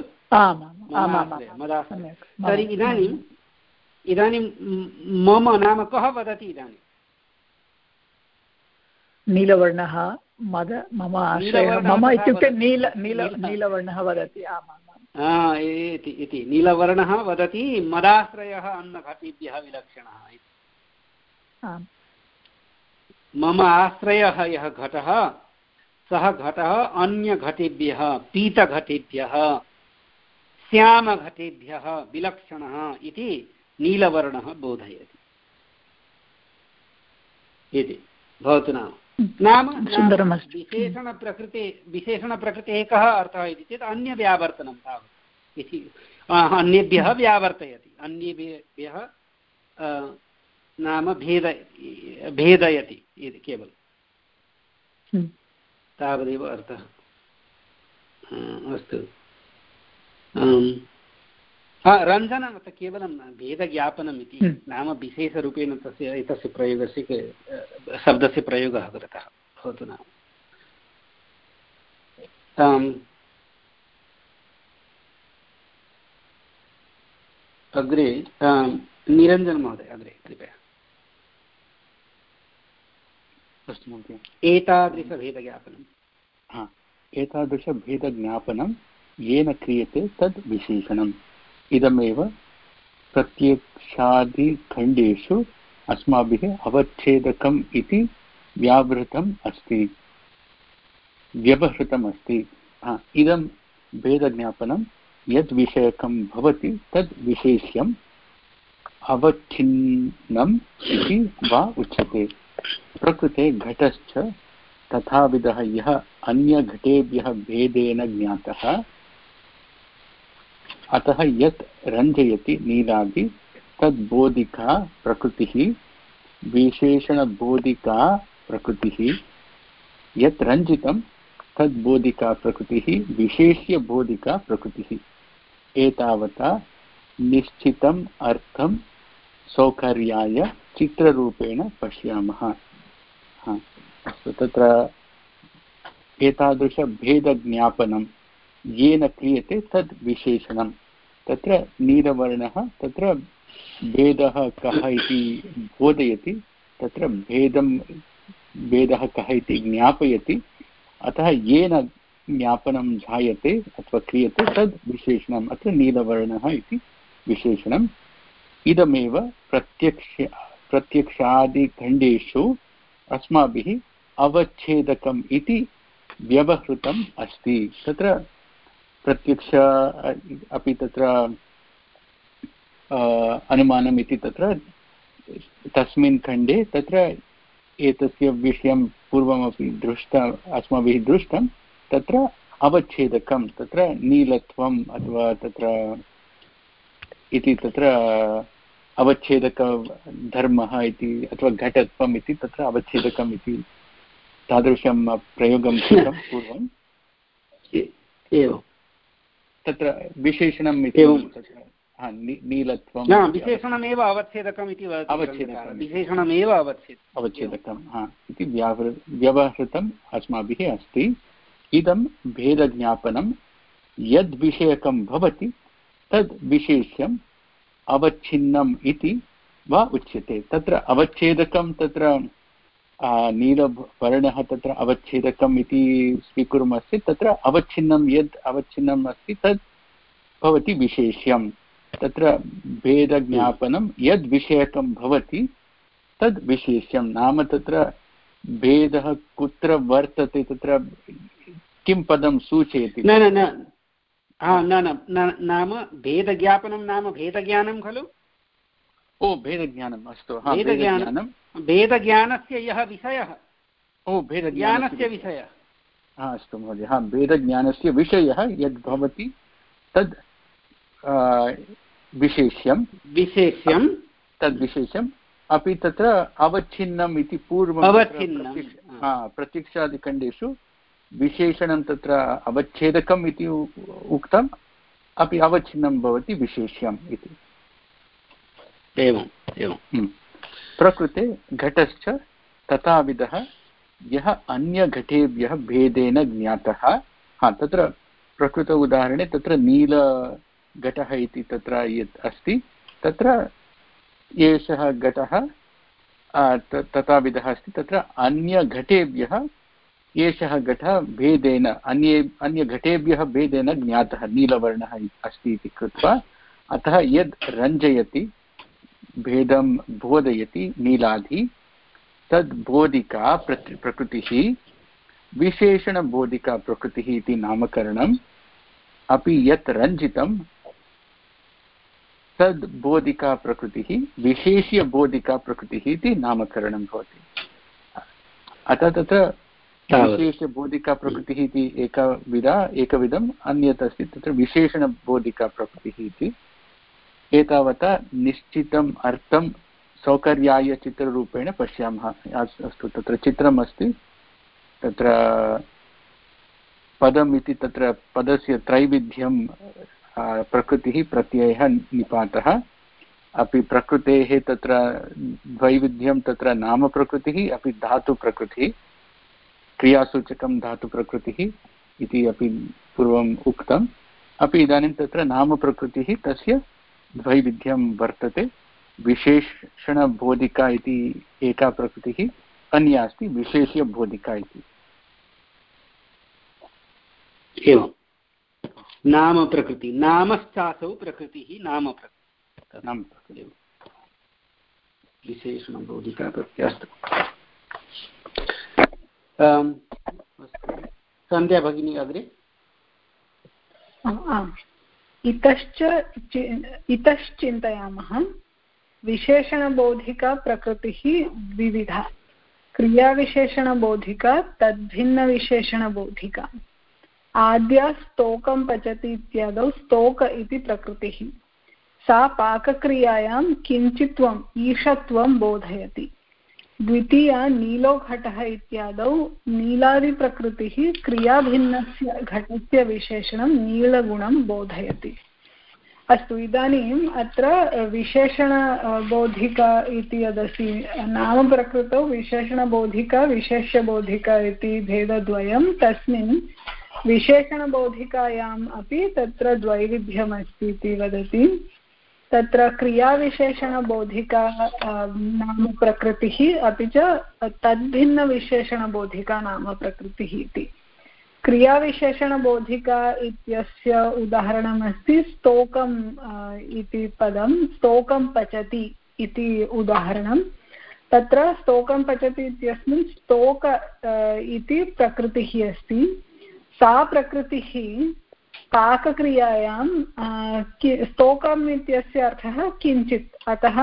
तर्हि इदानीम् इदानीं मम नाम कः वदति? इदानीं नीलवर्णः मद मम आश्रयः, मम इत्युक्ते नील नील नीलवर्णः वदति। आमाम् इति इति नीलवर्णः वदति मदाश्रयः अन्यघटेभ्यः विलक्षणः। मम आश्रयः यः घटः, सः घटः अन्यघटेभ्यः, पीतघटेभ्यः, श्यामघटेभ्यः विलक्षणः इति नीलवर्णः बोधयति इति भवतु नाम। नाम विशेषणप्रकृते विशेषणप्रकृतेः कः अर्थः इति चेत् अन्यव्यावर्तनं तावत् इति, अन्येभ्यः व्यावर्तयति, अन्येभ्यः नाम भेद भेदयति इति केवलं तावदेव अर्थः। अस्तु, रञ्जनं केवलं भेदज्ञापनम् इति, नाम विशेषरूपेण तस्य एतस्य प्रयोगस्य शब्दस्य प्रयोगः कृतः भवतु नाम। अग्रे निरञ्जन महोदय, अग्रे कृपया। अस्तु महोदय। एतादृशभेदज्ञापनं, हा एतादृशभेदज्ञापनं येन क्रियते तद् विशेषणम्। इदमेव प्रत्यक्षादिखण्डेषु अस्माभिः अवच्छेदकम् इति व्यावृतम् अस्ति, व्यवहृतम् अस्ति। इदं भेदज्ञापनं यद् विषयकं भवति तद् विशेष्यम् अवच्छिन्नम् इति वा उच्यते। प्रकृते घटश्च तथाविधः यः अन्यघटेभ्यः भेदेन ज्ञातः, अतः यत् रञ्जयति नीलादि तद्बोधिका प्रकृतिः विशेषणबोधिका प्रकृतिः, यत् रञ्जितं तद्बोधिका प्रकृतिः विशेष्यबोधिका प्रकृतिः। एतावता निश्चितम् अर्थं सौकर्याय चित्ररूपेण पश्यामः। हा अस्तु, तत्र एतादृशभेदज्ञापनं येन क्रियते तद् विशेषणं। तत्र नीलवर्णः तत्र भेदः कः इति बोधयति, तत्र भेदं भेदः कः इति ज्ञापयति। अतः येन ज्ञापनं जायते अथवा क्रियते तद् विशेषणम्। अत्र नीलवर्णः इति विशेषणम्। इदमेव प्रत्यक्ष प्रत्यक्षादिखण्डेषु अस्माभिः अवच्छेदकम् इति व्यवहृतम् अस्ति। तत्र प्रत्यक्ष अपि तत्र अनुमानम् इति तत्र तस्मिन् खण्डे तत्र एतस्य विषयं पूर्वमपि दृष्टम् अस्माभिः दृष्टं। तत्र अवच्छेदकं तत्र नीलत्वम् अथवा तत्र इति तत्र अवच्छेदकधर्मः इति अथवा घटत्वम् इति तत्र अवच्छेदकम् इति तादृशं प्रयोगं कृतं पूर्वम्। एवं तत्र विशेषणम् इति नीलत्वं विशेषणमेव अवच्छेदकम् इति अवच्छेदकं विशेषणमेव अवच्छेद अवच्छेदकं हा इति व्यावृ व्यवहृतम् अस्माभिः अस्ति। इदं भेदज्ञापनं यद्विषयकं भवति तद् विशेष्यम् अवच्छिन्नम् इति वा उच्यते। तत्र अवच्छेदकं तत्र नीलवर्णः तत्र अवच्छेदकम् इति स्वीकुर्मश्चेत् तत्र अवच्छिन्नं यद् अवच्छिन्नम् अस्ति तद् भवति विशेष्यं। तत्र भेदज्ञापनं यद् विषयकं भवति तद् विशेष्यं। नाम तत्र भेदः कुत्र वर्तते, तत्र किं पदं सूचयति? न न न नाम भेदज्ञापनं नाम भेदज्ञानं खलु? ओ भेदज्ञानम्, अस्तु। भेदज्ञानं भेदज्ञानस्य यः विषयः, ओ भेदज्ञानस्य विषयः, हा अस्तु महोदय। हा भेदज्ञानस्य विषयः यद् भवति तद् विशेष्यं विशेष्यं तद्विशेष्यम् अपि तत्र अवच्छिन्नम् इति पूर्वं प्रत्यक्षादिखण्डेषु विशेषणं तत्र अवच्छेदकम् इति उक्तम्, अपि अवच्छिन्नं भवति विशेष्यम् इति। एवम् एवं प्रकृते घटश्च तथाविधः यः अन्यघटेभ्यः भेदेन ज्ञातः। हा तत्र प्रकृत उदाहरणे तत्र नीलघटः इति तत्र यत् अस्ति तत्र एषः घटः तथाविधः अस्ति। तत्र अन्यघटेभ्यः एषः घटः भेदेन अन्ये अन्यघटेभ्यः भेदेन ज्ञातः नीलवर्णः अस्ति इति कृत्वा, अतः यद् रञ्जयति भेदं बोधयति नीलादि तद् बोधिका प्रकृतिः विशेषणबोधिका प्रकृतिः इति नामकरणम्। अपि यत् रञ्जितं तद् बोधिका प्रकृतिः विशेष्यबोधिका प्रकृतिः इति नामकरणं भवति। अतः तत्र विशेषबोधिका प्रकृतिः इति एकविधा एकविधम्, अन्यत् अस्ति तत्र विशेषणबोधिका प्रकृतिः इति। एतावता निश्चितम् अर्थं सौकर्याय चित्ररूपेण पश्यामः। अस्तु, तत्र चित्रम् अस्ति, तत्र पदम् इति तत्र पदस्य त्रैविध्यं प्रकृतिः प्रत्ययः निपातः, अपि प्रकृतेः तत्र द्वैविध्यं तत्र नामप्रकृतिः अपि धातुप्रकृतिः, क्रियासूचकं धातुप्रकृतिः इति अपि पूर्वम् उक्तम्। अपि इदानीं तत्र नामप्रकृतिः तस्य द्वैविध्यं वर्तते। विशेषणबोधिका इति एका प्रकृतिः, अन्या अस्ति विशेष्यबोधिका इति। एवं नाम प्रकृति नामश्चासौ प्रकृतिः नाम प्रकृति नाम प्रकृति विशेषणबोधिका प्रकृति। अस्तु, सन्ध्या भगिनी अग्रे। इतश्च इतश्चिन्तयामः। विशेषणबोधिका प्रकृतिः द्विविधा, क्रियाविशेषणबोधिका तद्भिन्नविशेषणबोधिका। आद्या स्तोकं पचति इत्यादौ स्तोक इति प्रकृतिः। सा पाकक्रियायां किञ्चित्वम् ईशत्वं बोधयति। द्वितीया नीलो घटः इत्यादौ नीलादिप्रकृतिः क्रियाभिन्नस्य घटस्य विशेषणं नीलगुणं बोधयति। अस्तु, इदानीम् अत्र विशेषणबोधिका इति यदस्ति, नामप्रकृतौ विशेषणबोधिका विशेष्यबोधिका इति भेदद्वयं, तस्मिन् विशेषणबोधिकायाम् अपि तत्र द्वैविध्यमस्ति इति वदति। तत्र क्रियाविशेषणबोधिका नाम प्रकृतिः, अपि च तद्भिन्नविशेषणबोधिका नाम प्रकृतिः इति। क्रियाविशेषणबोधिका इत्यस्य उदाहरणमस्ति स्तोकम् इति पदं, स्तोकं पचति इति उदाहरणं। तत्र स्तोकं पचति इत्यस्मिन् स्तोक इति प्रकृतिः अस्ति। सा प्रकृतिः पाकक्रियायां स्तोकम् इत्यस्य अर्थः किञ्चित्, अतः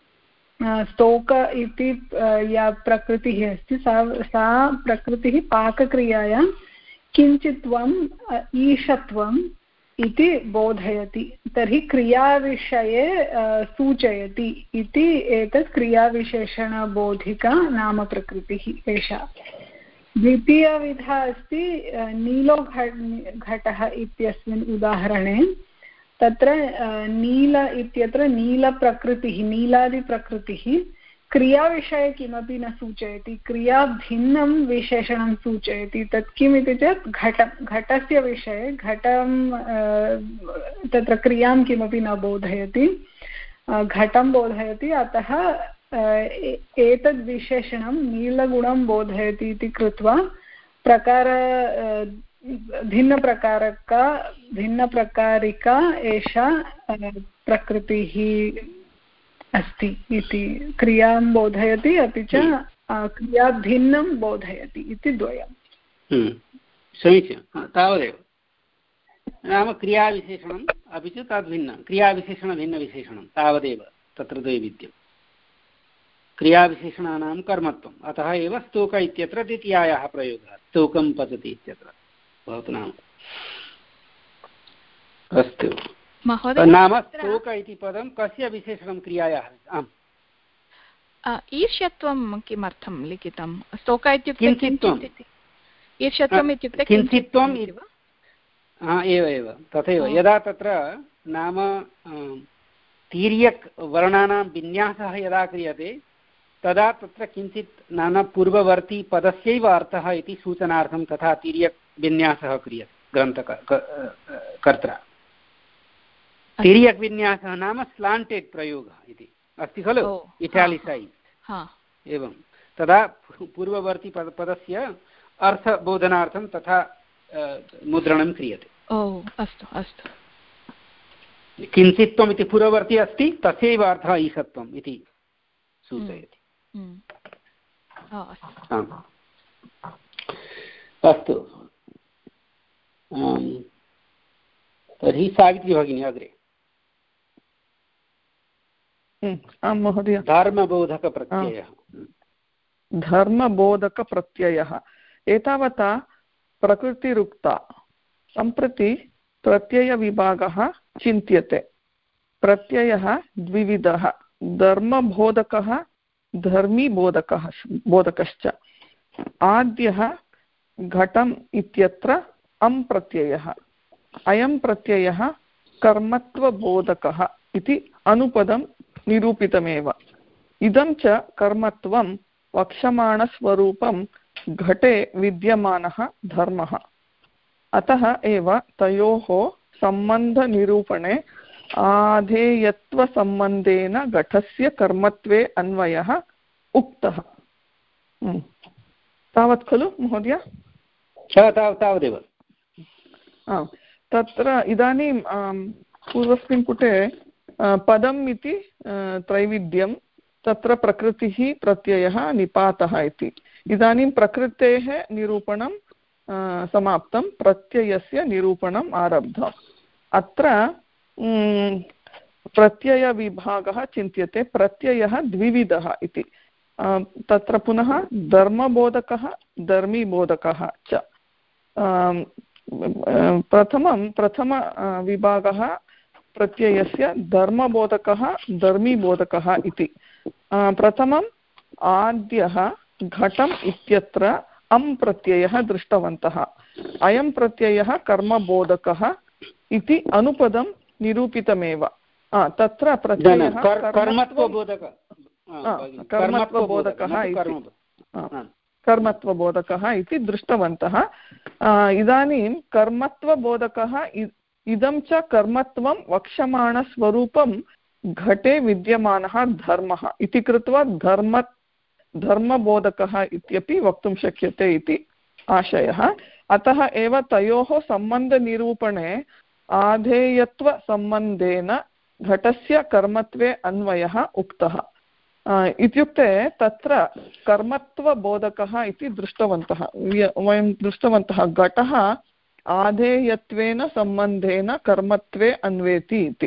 स्तोक इति या प्रकृतिः अस्ति सा सा प्रकृतिः पाकक्रियायां किञ्चित्वम् ईशत्वम् इति बोधयति। तर्हि क्रियाविषये सूचयति इति एतत् क्रियाविशेषणबोधिका नाम प्रकृतिः एषा। द्वितीयविधा अस्ति नीलो घटः इत्यस्मिन् उदाहरणे। तत्र नील इत्यत्र नीलप्रकृतिः, नीलादिप्रकृतिः क्रियाविषये किमपि न सूचयति, क्रियाभिन्नं विशेषणं सूचयति। तत् किमिति चेत् घटं, घटस्य विषये घटं तत्र क्रियां किमपि न बोधयति, घटं बोधयति। अतः एतद्विशेषणं नीलगुणं बोधयति इति कृत्वा प्रकार भिन्नप्रकारका भिन्नप्रकारिका एषा प्रकृतिः अस्ति इति। क्रियां बोधयति अपि च क्रियाभिन्नं बोधयति इति द्वयम्। समीचीनं, तावदेव। नाम क्रियाविशेषणम् अपि च तद्भिन्नं, क्रियाविशेषणभिन्नविशेषणं, तावदेव तत्र द्वैविध्यम्। क्रियाविशेषणानां कर्मत्वम्, अतः एव स्तोक इत्यत्र द्वितीयायाः प्रयोगः, स्तोकं पचति इत्यत्र भवतु नाम। अस्तु, नाम स्तोक इति पदं कस्य विशेषणं क्रियायाः? आम्, ईर्ष्यत्वं किमर्थं लिखितं? स्तोक इत्युक्ते किञ्चित्वम्, ईर्ष्यत्वम् इत्युक्ते किञ्चित्वम् एव एव तथैव। यदा तत्र नाम तिर्यक् वर्णानां विन्यासः यदा क्रियते तदा तत्र किञ्चित् नाम पूर्ववर्ती पदस्यैव अर्थः इति सूचनार्थं तथा तिर्यक् विन्यासः क्रियते ग्रन्थकर्त्रा। तिर्यक् विन्यासः नाम स्लाण्टेड् प्रयोगः इति अस्ति खलु, इटालिसैज् एवं। तदा पूर्ववर्ती पद पदस्य अर्थबोधनार्थं तथा मुद्रणं क्रियते। अस्तु अस्तु। किञ्चित्वम् इति पूर्ववर्ती अस्ति, तस्यैव अर्थः ईशत्वम् इति सूचयति। अस्तु, तर्हि सावित्री भगिनी अग्रे। आं महोदय। धर्मबोधकप्रत्ययः। धर्मबोधकप्रत्ययः एतावता प्रकृतिरुक्ता। सम्प्रति प्रत्ययविभागः चिन्त्यते। प्रत्ययः द्विविधः, धर्मबोधकः धर्मीबोधकः बोधकश्च। आद्यः घटम् इत्यत्र अं प्रत्ययः। अयं प्रत्ययः कर्मत्वबोधकः इति अनुपदं निरूपितमेव। इदं च कर्मत्वं वक्ष्यमाणस्वरूपं घटे विद्यमानः धर्मः। अतः एव तयोः सम्बन्धनिरूपणे आधेयत्वसम्बन्धेन घटस्य कर्मत्वे अन्वयः उक्तः। तावत् खलु महोदय? तावदेव। तत्र इदानीं पूर्वस्मिन् पुटे पदम् इति त्रैविध्यं, तत्र प्रकृतिः प्रत्ययः निपातः इति। इदानीं प्रकृतेः निरूपणं समाप्तं, प्रत्ययस्य निरूपणम् आरब्धम्। अत्र प्रत्ययविभागः चिन्त्यते। प्रत्ययः द्विविधः इति। तत्र पुनः धर्मबोधकः धर्मीबोधकः च। प्रथमं प्रथमविभागः प्रत्ययस्य धर्मबोधकः धर्मीबोधकः इति। प्रथमम् आद्यः घटम् इत्यत्र अं प्रत्ययः दृष्टवन्तः। अयं प्रत्ययः कर्मबोधकः इति अनुपदं निरूपितमेव तत्र प्रत्ययः कर्मत्वबोधकः कर्मत्वबोधकः कर्मत्वबोधकः इति दृष्टवन्तः। इदानीं कर्मत्वबोधकः इदं च कर्मत्वं वक्ष्यमाणस्वरूपं घटे विद्यमानः धर्मः इति कृत्वा धर्म धर्मबोधकः इत्यपि वक्तुं शक्यते इति आशयः। अतः एव तयोः सम्बन्धनिरूपणे आधेयत्वसम्बन्धेन घटस्य कर्मत्वे अन्वयः उक्तः। इत्युक्ते तत्र कर्मत्वबोधकः इति दृष्टवन्तः वयं दृष्टवन्तः घटः आधेयत्वेन सम्बन्धेन कर्मत्वे अन्वेति इति।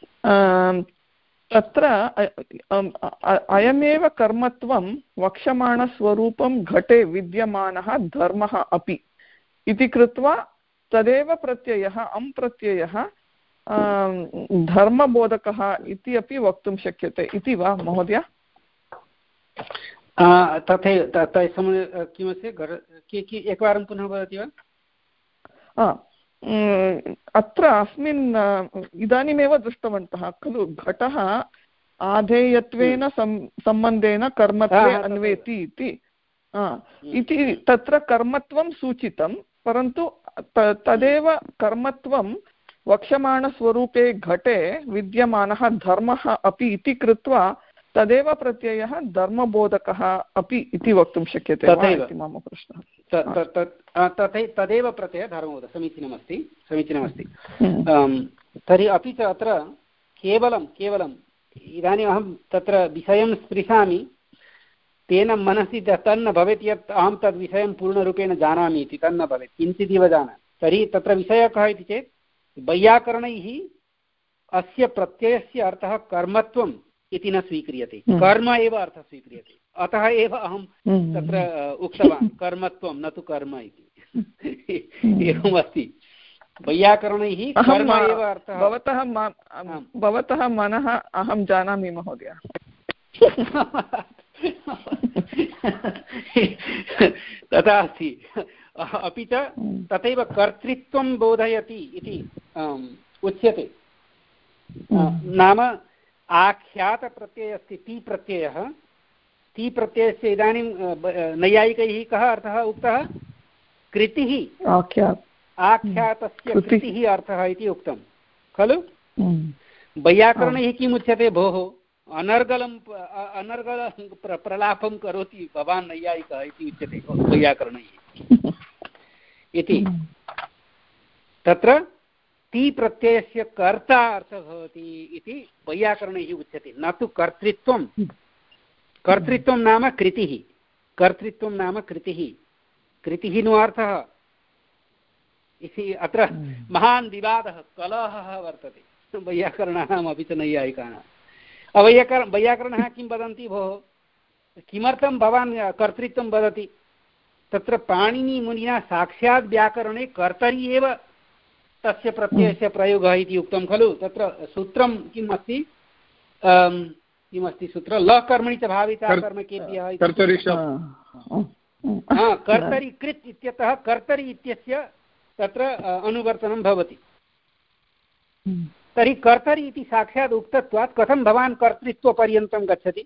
तत्र अयमेव कर्मत्वं वक्ष्यमाणस्वरूपं घटे विद्यमानः धर्मः अपि इति कृत्वा तदेव प्रत्ययः अं प्रत्ययः धर्मबोधकः इति अपि वक्तुं शक्यते इति वा महोदय? तथैव किमस्ति एकवारं पुनः वदति वा? अत्र अस्मिन् इदानीमेव दृष्टवन्तः खलु घटः आधेयत्वेन सम्बन्धेन कर्मत्वे अन्वेति इति इति तत्र कर्मत्वं सूचितं परन्तु तदेव कर्मत्वं वक्ष्यमाणस्वरूपे घटे विद्यमानः धर्मः अपि इति कृत्वा तदेव प्रत्ययः धर्मबोधकः अपि इति वक्तुं शक्यते इति मम प्रश्नः। तदेव प्रत्ययः धर्मबोधकः समीचीनमस्ति समीचीनमस्ति तर्हि अपि च अत्र केवलं केवलम् इदानीम् अहं तत्र विषयं स्पृशामि तेन मनसि तन्न भवेत् यत् अहं तद्विषयं पूर्णरूपेण जानामि इति तन्न भवेत् किञ्चिदिव जानामि। तर्हि तत्र विषयः कः इति चेत् वैयाकरणैः अस्य प्रत्ययस्य अर्थः कर्मत्वम् इति न स्वीक्रियते कर्म एव अर्थः स्वीक्रियते अतः एव अहं तत्र उक्तवान् कर्मत्वं न तु कर्म इति एवमस्ति वैयाकरणैः कर्म एव अर्थः। भवतः भवतः मनः अहं जानामि महोदय। तथा अस्ति अपि च तथैव कर्तृत्वं बोधयति इति उच्यते नाम आख्यातप्रत्ययः अस्ति ति प्रत्ययः ति प्रत्ययस्य इदानीं नैयायिकैः कः अर्थः उक्तः कृतिः आख्यातस्य कृतिः अर्थः इति उक्तं खलु। वैयाकरणैः किम् उच्यते भोः अनर्गलं अनर्गल प्रलापं करोति भवान् नैयायिकः इति उच्यते वैयाकरणैः इति। तत्र ति प्रत्ययस्य कर्ता अर्थः भवति इति वैयाकरणैः उच्यते न तु कर्तृत्वं। कर्तृत्वं नाम कृतिः कर्तृत्वं नाम कृतिः कृतिः नु अर्थः इति। अत्र महान् विवादः कलहः वर्तते वैयाकरणानाम् अपि च नैयायिकानाम्। अवैयाकर वैयाकरणः किं वदन्ति भोः किमर्थं भवान् कर्तृत्वं वदति तत्र पाणिनिमुनिना साक्षात् व्याकरणे कर्तरि एव तस्य प्रत्ययस्य प्रयोगः इति उक्तं खलु। तत्र सूत्रं किम् अस्ति किमस्ति सूत्र लकर्मणि च भाविता कर्मकेभ्यः कर्तरि कृत् इत्यतः कर्तरि इत्यस्य तत्र अनुवर्तनं भवति। तर्हि कर्तरि इति साक्षात् उक्तत्वात् कथं भवान् कर्तृत्वपर्यन्तं गच्छति?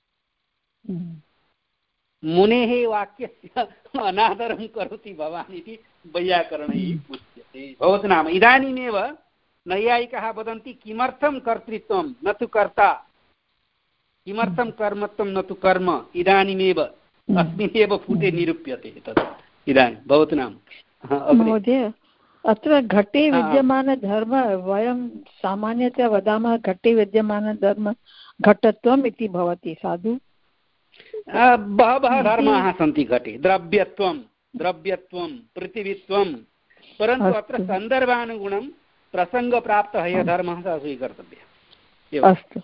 मुनेः वाक्यस्य अनादरं करोति भवान् इति वैयाकरणैः उच्यते। भवतु नाम इदानीमेव नैयायिकाः वदन्ति किमर्थं कर्तृत्वं न तु कर्ता किमर्थं कर्मत्वं न तु कर्म इदानीमेव अस्मिन्नेव पुटे निरूप्यते तत् इदानीं। भवतु नाम महोदय अत्र घटे विद्यमानधर्म वयं सामान्यतया वदामः घटे विद्यमानधर्म घटत्वम् इति भवति साधु। बहवः धर्माः सन्ति घटे द्रव्यत्वं द्रव्यत्वं पृथिवीत्वं परन्तु अत्र सन्दर्भानुगुणं प्रसङ्गप्राप्तः यः धर्मः सः स्वीकर्तव्यः। अस्तु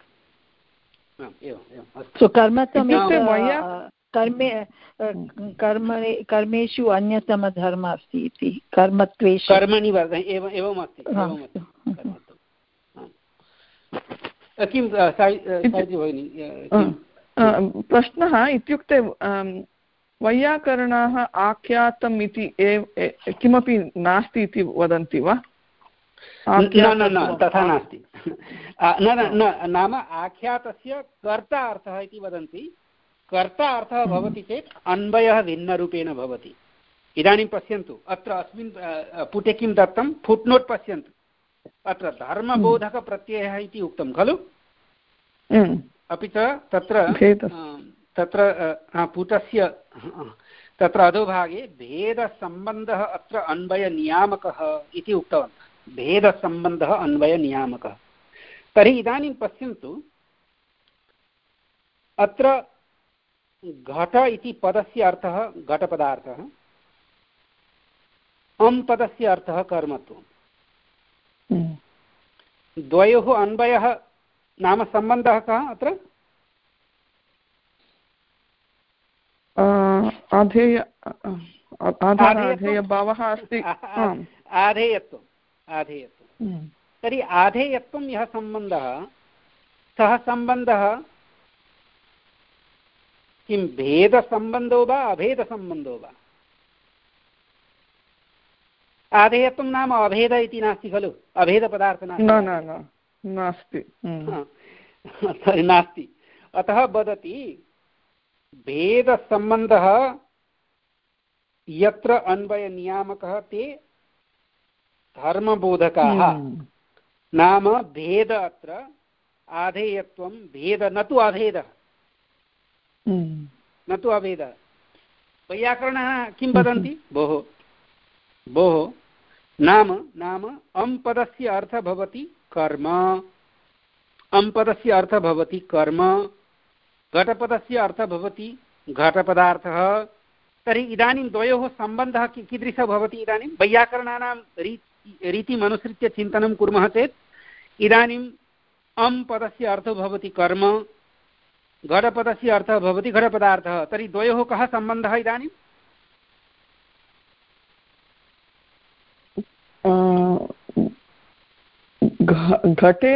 कर्मत्वं कर्मे कर्मणे कर्मेषु अन्यतमधर्मः अस्ति इति कर्मत्वेषु कर्मणि वर्तते एवम् एवमस्ति एवमस्ति। किं भगिनी प्रश्नः इत्युक्ते वैयाकरणाः आख्यातम् इति किमपि नास्ति इति वदन्ति वा? न न न तथा नास्ति। न न नाम आख्यातस्य कर्ता अर्थः इति वदन्ति। कर्ता अर्थः भवति चेत् अन्वयः भिन्नरूपेण भवति। इदानीं पश्यन्तु अत्र अस्मिन् पुटे किं दत्तं फुट्नोट् पश्यन्तु। अत्र धर्मबोधकप्रत्ययः इति उक्तं खलु। अपि च तत्र तत्र पुटस्य तत्र अधोभागे भेदसम्बन्धः अत्र अन्वयनियामकः इति उक्तवन्तः। भेदसम्बन्धः अन्वयनियामकः। तर्हि इदानीं पश्यन्तु अत्र घट इति पदस्य अर्थः घटपदार्थः, अं पदस्य अर्थः कर्मत्वम्। द्वयोः अन्वयः नाम सम्बन्धः कः अत्र? आधेय आधेयभावः अस्ति। आधेयत्वम् आधेयत्वं। तर्हि आधेयत्वं यः सम्बन्धः सः सम्बन्धः किं भेदसम्बन्धो वा अभेदसम्बन्धो वा? आधेयत्वं नाम अभेद इति नास्ति खलु। अभेदपदार्थ नास्ति नास्ति। अतः वदति भेदसम्बन्धः यत्र अन्वयनियामकः ते धर्मबोधकाः। नाम भेद अत्र आधेयत्वं भेद न तु अभेदः न तु अभेदः। वैयाकरणः किं वदन्ति भोः भोः नाम नाम अं पदस्य अर्थः भवति कर्म, अं पदस्य अर्थः भवति कर्म, घटपदस्य अर्थः भवति घटपदार्थः। तर्हि इदानीं द्वयोः सम्बन्धः कीदृशः भवति? इदानीं वैयाकरणानां रीति रीतिमनुसृत्य चिन्तनं कुर्मः चेत् इदानीम् अं पदस्य अर्थः भवति कर्म, घटपदस्य अर्थः भवति घटपदार्थः। तर्हि द्वयोः कः सम्बन्धः इदानीं? घटे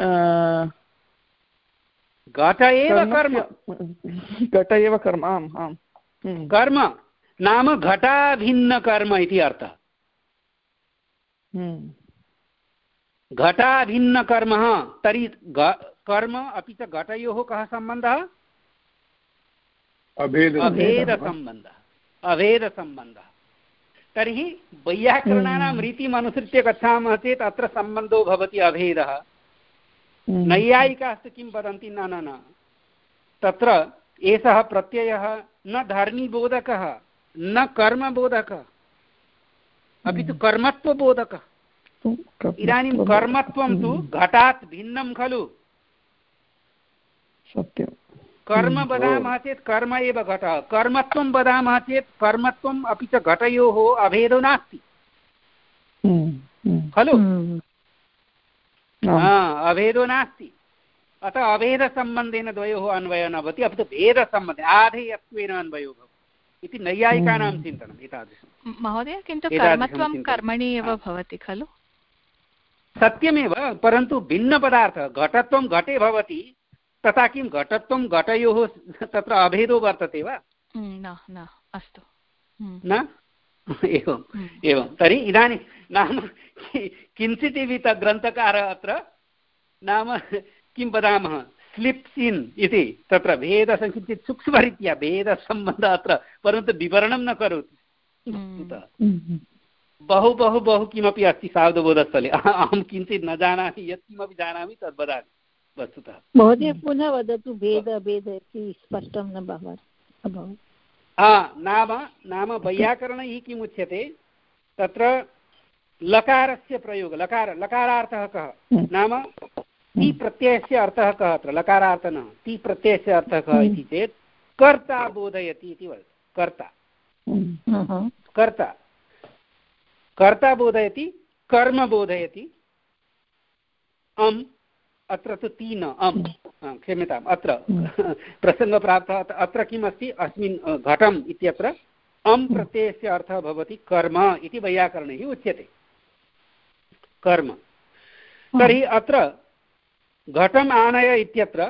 घट एव कर्म घट एव कर्म। आम् आम् कर्म नाम घटाभिन्नकर्म इति अर्थः। घटाभिन्नकर्म। तर्हि कर्म अपि च घटयोः कः सम्बन्धः? अभेदसम्बन्धः अभेदसम्बन्धः। तर्हि वैयाकरणानां रीतिमनुसृत्य गच्छामः चेत् अत्र सम्बन्धो भवति अभेदः। नैयायिकास्तु किं वदन्ति? न न न तत्र एषः प्रत्ययः न धर्मीबोधकः न कर्मबोधकः अपि तु कर्मत्वबोधकः। इदानीं कर्मत्वं तु घटात् भिन्नं खलु। सत्यं। कर्म वदामः चेत् कर्म एव घटः, कर्मत्वं वदामः चेत् कर्मत्वम् अपि च घटयोः अभेदो नास्ति खलु। अभेदो नास्ति। अतः अभेदसम्बन्धेन द्वयोः अन्वयः न भवति, अपि तु भेदसम्बन्धे आधेयत्वेन अन्वयो भवति इति नैयायिकानां चिन्तनम्। एतादृशं महोदय किन्तु कर्मत्वं कर्मणि एव भवति खलु। सत्यमेव, परन्तु भिन्नपदार्थः। घटत्वं घटे भवति, तथा किं घटत्वं घटयोः तत्र अभेदो वर्तते वा? न न अस्तु न एवम् एवं। तर्हि इदानीं नाम किञ्चित् इति ग्रन्थकारः अत्र नाम किं वदामः स्लिप्स् इन् इति तत्र भेदः किञ्चित् सूक्ष्मरीत्या भेदसम्बन्धः अत्र, परन्तु विवरणं न करोति। बहु बहु बहु किमपि अस्ति सार्वबोधस्थले। अहं किञ्चित् न जानामि, यत्किमपि जानामि तद् वदामि वस्तुतः। महोदय पुनः वदतु। भेद भेद इति स्पष्टं न अभवत्। हा नाम नाम वैयाकरणैः किम् उच्यते तत्र लकारस्य प्रयोग। लकार लकारार्थः कः? नाम ति प्रत्ययस्य अर्थः कः? अत्र लकारार्थः न, ति प्रत्ययस्य अर्थः कः इति चेत् कर्ता बोधयति इति वदति। कर्ता कर्ता कर्ता बोधयति, कर्म बोधयति। अम् अत्र तु ति न अम्, क्षम्यताम् अत्र प्रसङ्गप्राप्तः। अत्र किम् अस्ति अस्मिन् घटम् इत्यत्र अम् प्रत्ययस्य अर्थः भवति कर्म इति वैयाकरणैः उच्यते। कर्म। तर्हि अत्र घटम् आनय इत्यत्र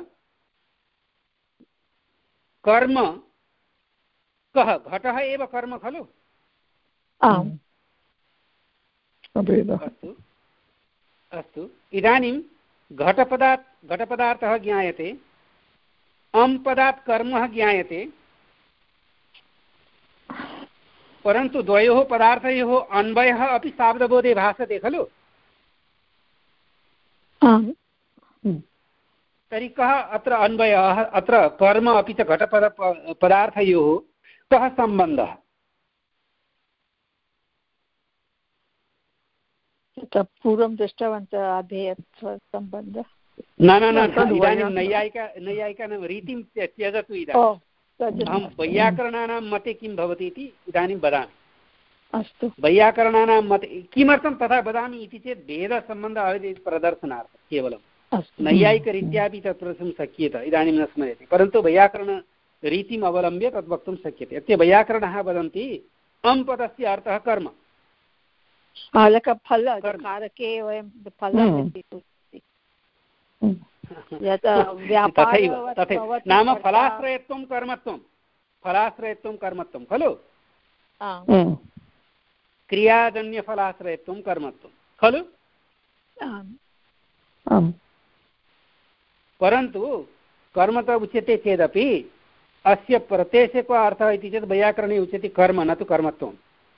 कर्म कः? घटः एव कर्म खलु। अभेदः। अस्तु अस्तु, इदानीं घटपदात् घटपदार्थः ज्ञायते, अम् पदात् कर्मः ज्ञायते, परन्तु द्वयोः पदार्थयोः अन्वयः अपि शाब्दबोधे भासते खलु? तर्हि कः अत्र अन्वयः? अत्र कर्म अपि च घटपद पदार्थयोः कः सम्बन्धः? पूर्वं दृष्टवन्तः अधेयत्वसम्बन्धः। न न न इदानीं नैयायिका नैयायिकानां रीतिं त्यजतु। इदानीम् अहं वैयाकरणानां मते किं भवति इति इदानीं वदामि। अस्तु, वैयाकरणानां मते किमर्थं तथा वदामि इति चेत् भेदसम्बन्धः इति प्रदर्शनार्थं केवलं। नैयायिकरीत्यापि तत् वक्तुं शक्यते, इदानीं न स्मर्यते, परन्तु वैयाकरणरीतिम् अवलम्ब्य तद् वक्तुं शक्यते। अद्य वैयाकरणः वदन्ति अम् पदस्य अर्थः कर्म। कारके वयं फलं तथैव तथैव नाम फलाश्रयत्वं कर्मत्वं, फलाश्रयत्वं कर्मत्वं खलु, क्रियाजन्यफलाश्रयत्वं कर्मत्वं खलु। परन्तु कर्मता उच्यते चेदपि अस्य प्रत्ययस्य कः अर्थः इति चेत् वैयाकरणे उच्यते कर्म, न तु कर्मत्वं।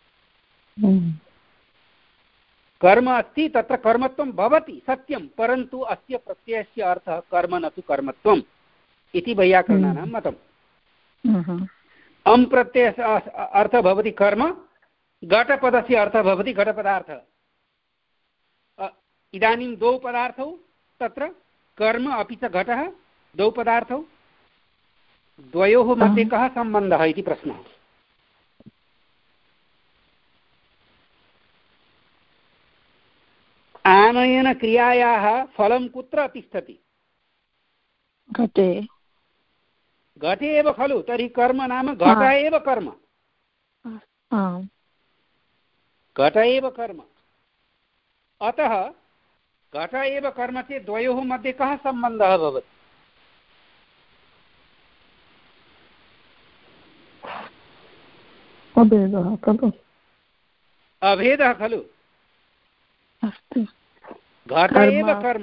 कर्म अस्ति, तत्र कर्मत्वं भवति सत्यं, परन्तु अस्य प्रत्ययस्य अर्थः कर्म न तु कर्मत्वम् इति वैयाकरणानां मतम्। अम् प्रत्ययस्य अर्थः भवति कर्म, घटपदस्य अर्थः भवति घटपदार्थः। इदानीं द्वौ पदार्थौ तत्र कर्म अपि च घटः, द्वौ पदार्थौ, द्वयोः मध्ये कः सम्बन्धः इति प्रश्नः। आनयन क्रियायाः फलं कुत्र तिष्ठति? घटे। घटे एव खलु, तर्हि कर्म नाम घट एव कर्म, घट एव कर्म। अतः घट एव कर्म चेत् द्वयोः मध्ये कः सम्बन्धः भवति? अभेदः खलु। अभेदः खलु। अस्तु, घट एव कर्म।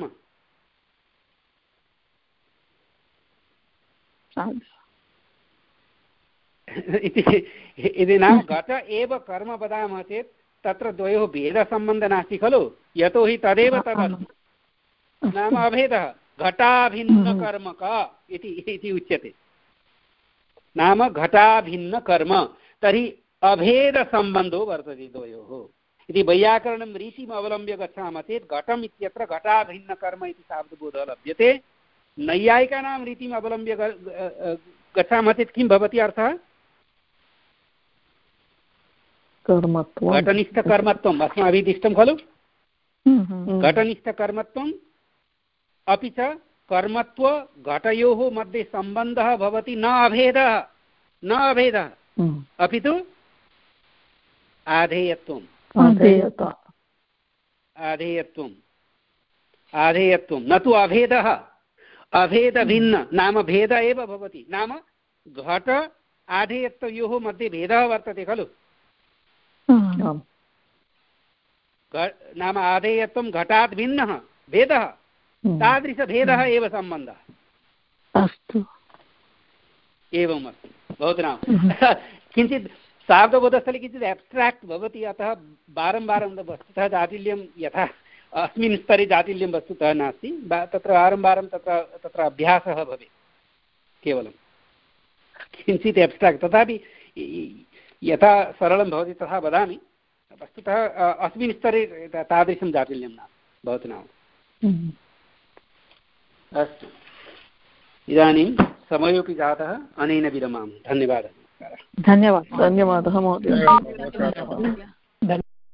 इति नाम घट एव कर्म वदामः चेत् तत्र द्वयोः भेदसम्बन्धः नास्ति खलु, यतोहि तदेव तदस्ति, नाम अभेदः। घटाभिन्नकर्मक इति उच्यते, नाम घटाभिन्नकर्म, तर्हि अभेदसम्बन्धो वर्तते द्वयोः इति वैयाकरणं रीतिम् अवलम्ब्य गच्छामः चेत् घटम् इत्यत्र घटाभिन्नकर्म इति शाब्दबोधः लभ्यते। नैयायिकानां रीतिम् अवलम्ब्य गच्छामः चेत् किं भवति अर्थः? घटनिष्ठकर्मत्वम् अस्माभिः दृष्टं खलु। घटनिष्ठकर्मत्वम् अपि च कर्मत्व घटयोः मध्ये सम्बन्धः भवति, न अभेदः, न अभेदः, अपि तु आधेयत्वम्। आधेयत्वम् आधेयत्वं न तु अभेदः। अभेदभिन्न नाम भेद एव भवति, नाम घट आधेयत्वयोः मध्ये भेदः वर्तते खलु। नाम आधेयत्वं घटात् भिन्नः भेदः, तादृशभेदः एव सम्बन्धः। अस्तु, एवम् अस्ति भवतु नाम। किञ्चित् शाब्दबोधस्थले किञ्चित् एब्स्ट्राक्ट् भवति, अतः वारं वारं वस्तुतः जाटिल्यं यथा अस्मिन् स्तरे जाटिल्यं वस्तुतः नास्ति, तत्र वारं वारं तत्र तत्र अभ्यासः भवेत्, केवलं किञ्चित् एब्स्ट्राक्ट्, तथापि यथा सरलं भवति तथा वदामि। वस्तुतः अस्मिन् स्तरे तादृशं जाटिल्यं नास्ति भवतु नाम। अस्तु, इदानीं समयोपि जातः, अनेन विरमामि। धन्यवादः। धन्यवादः धन्यवादः महोदय।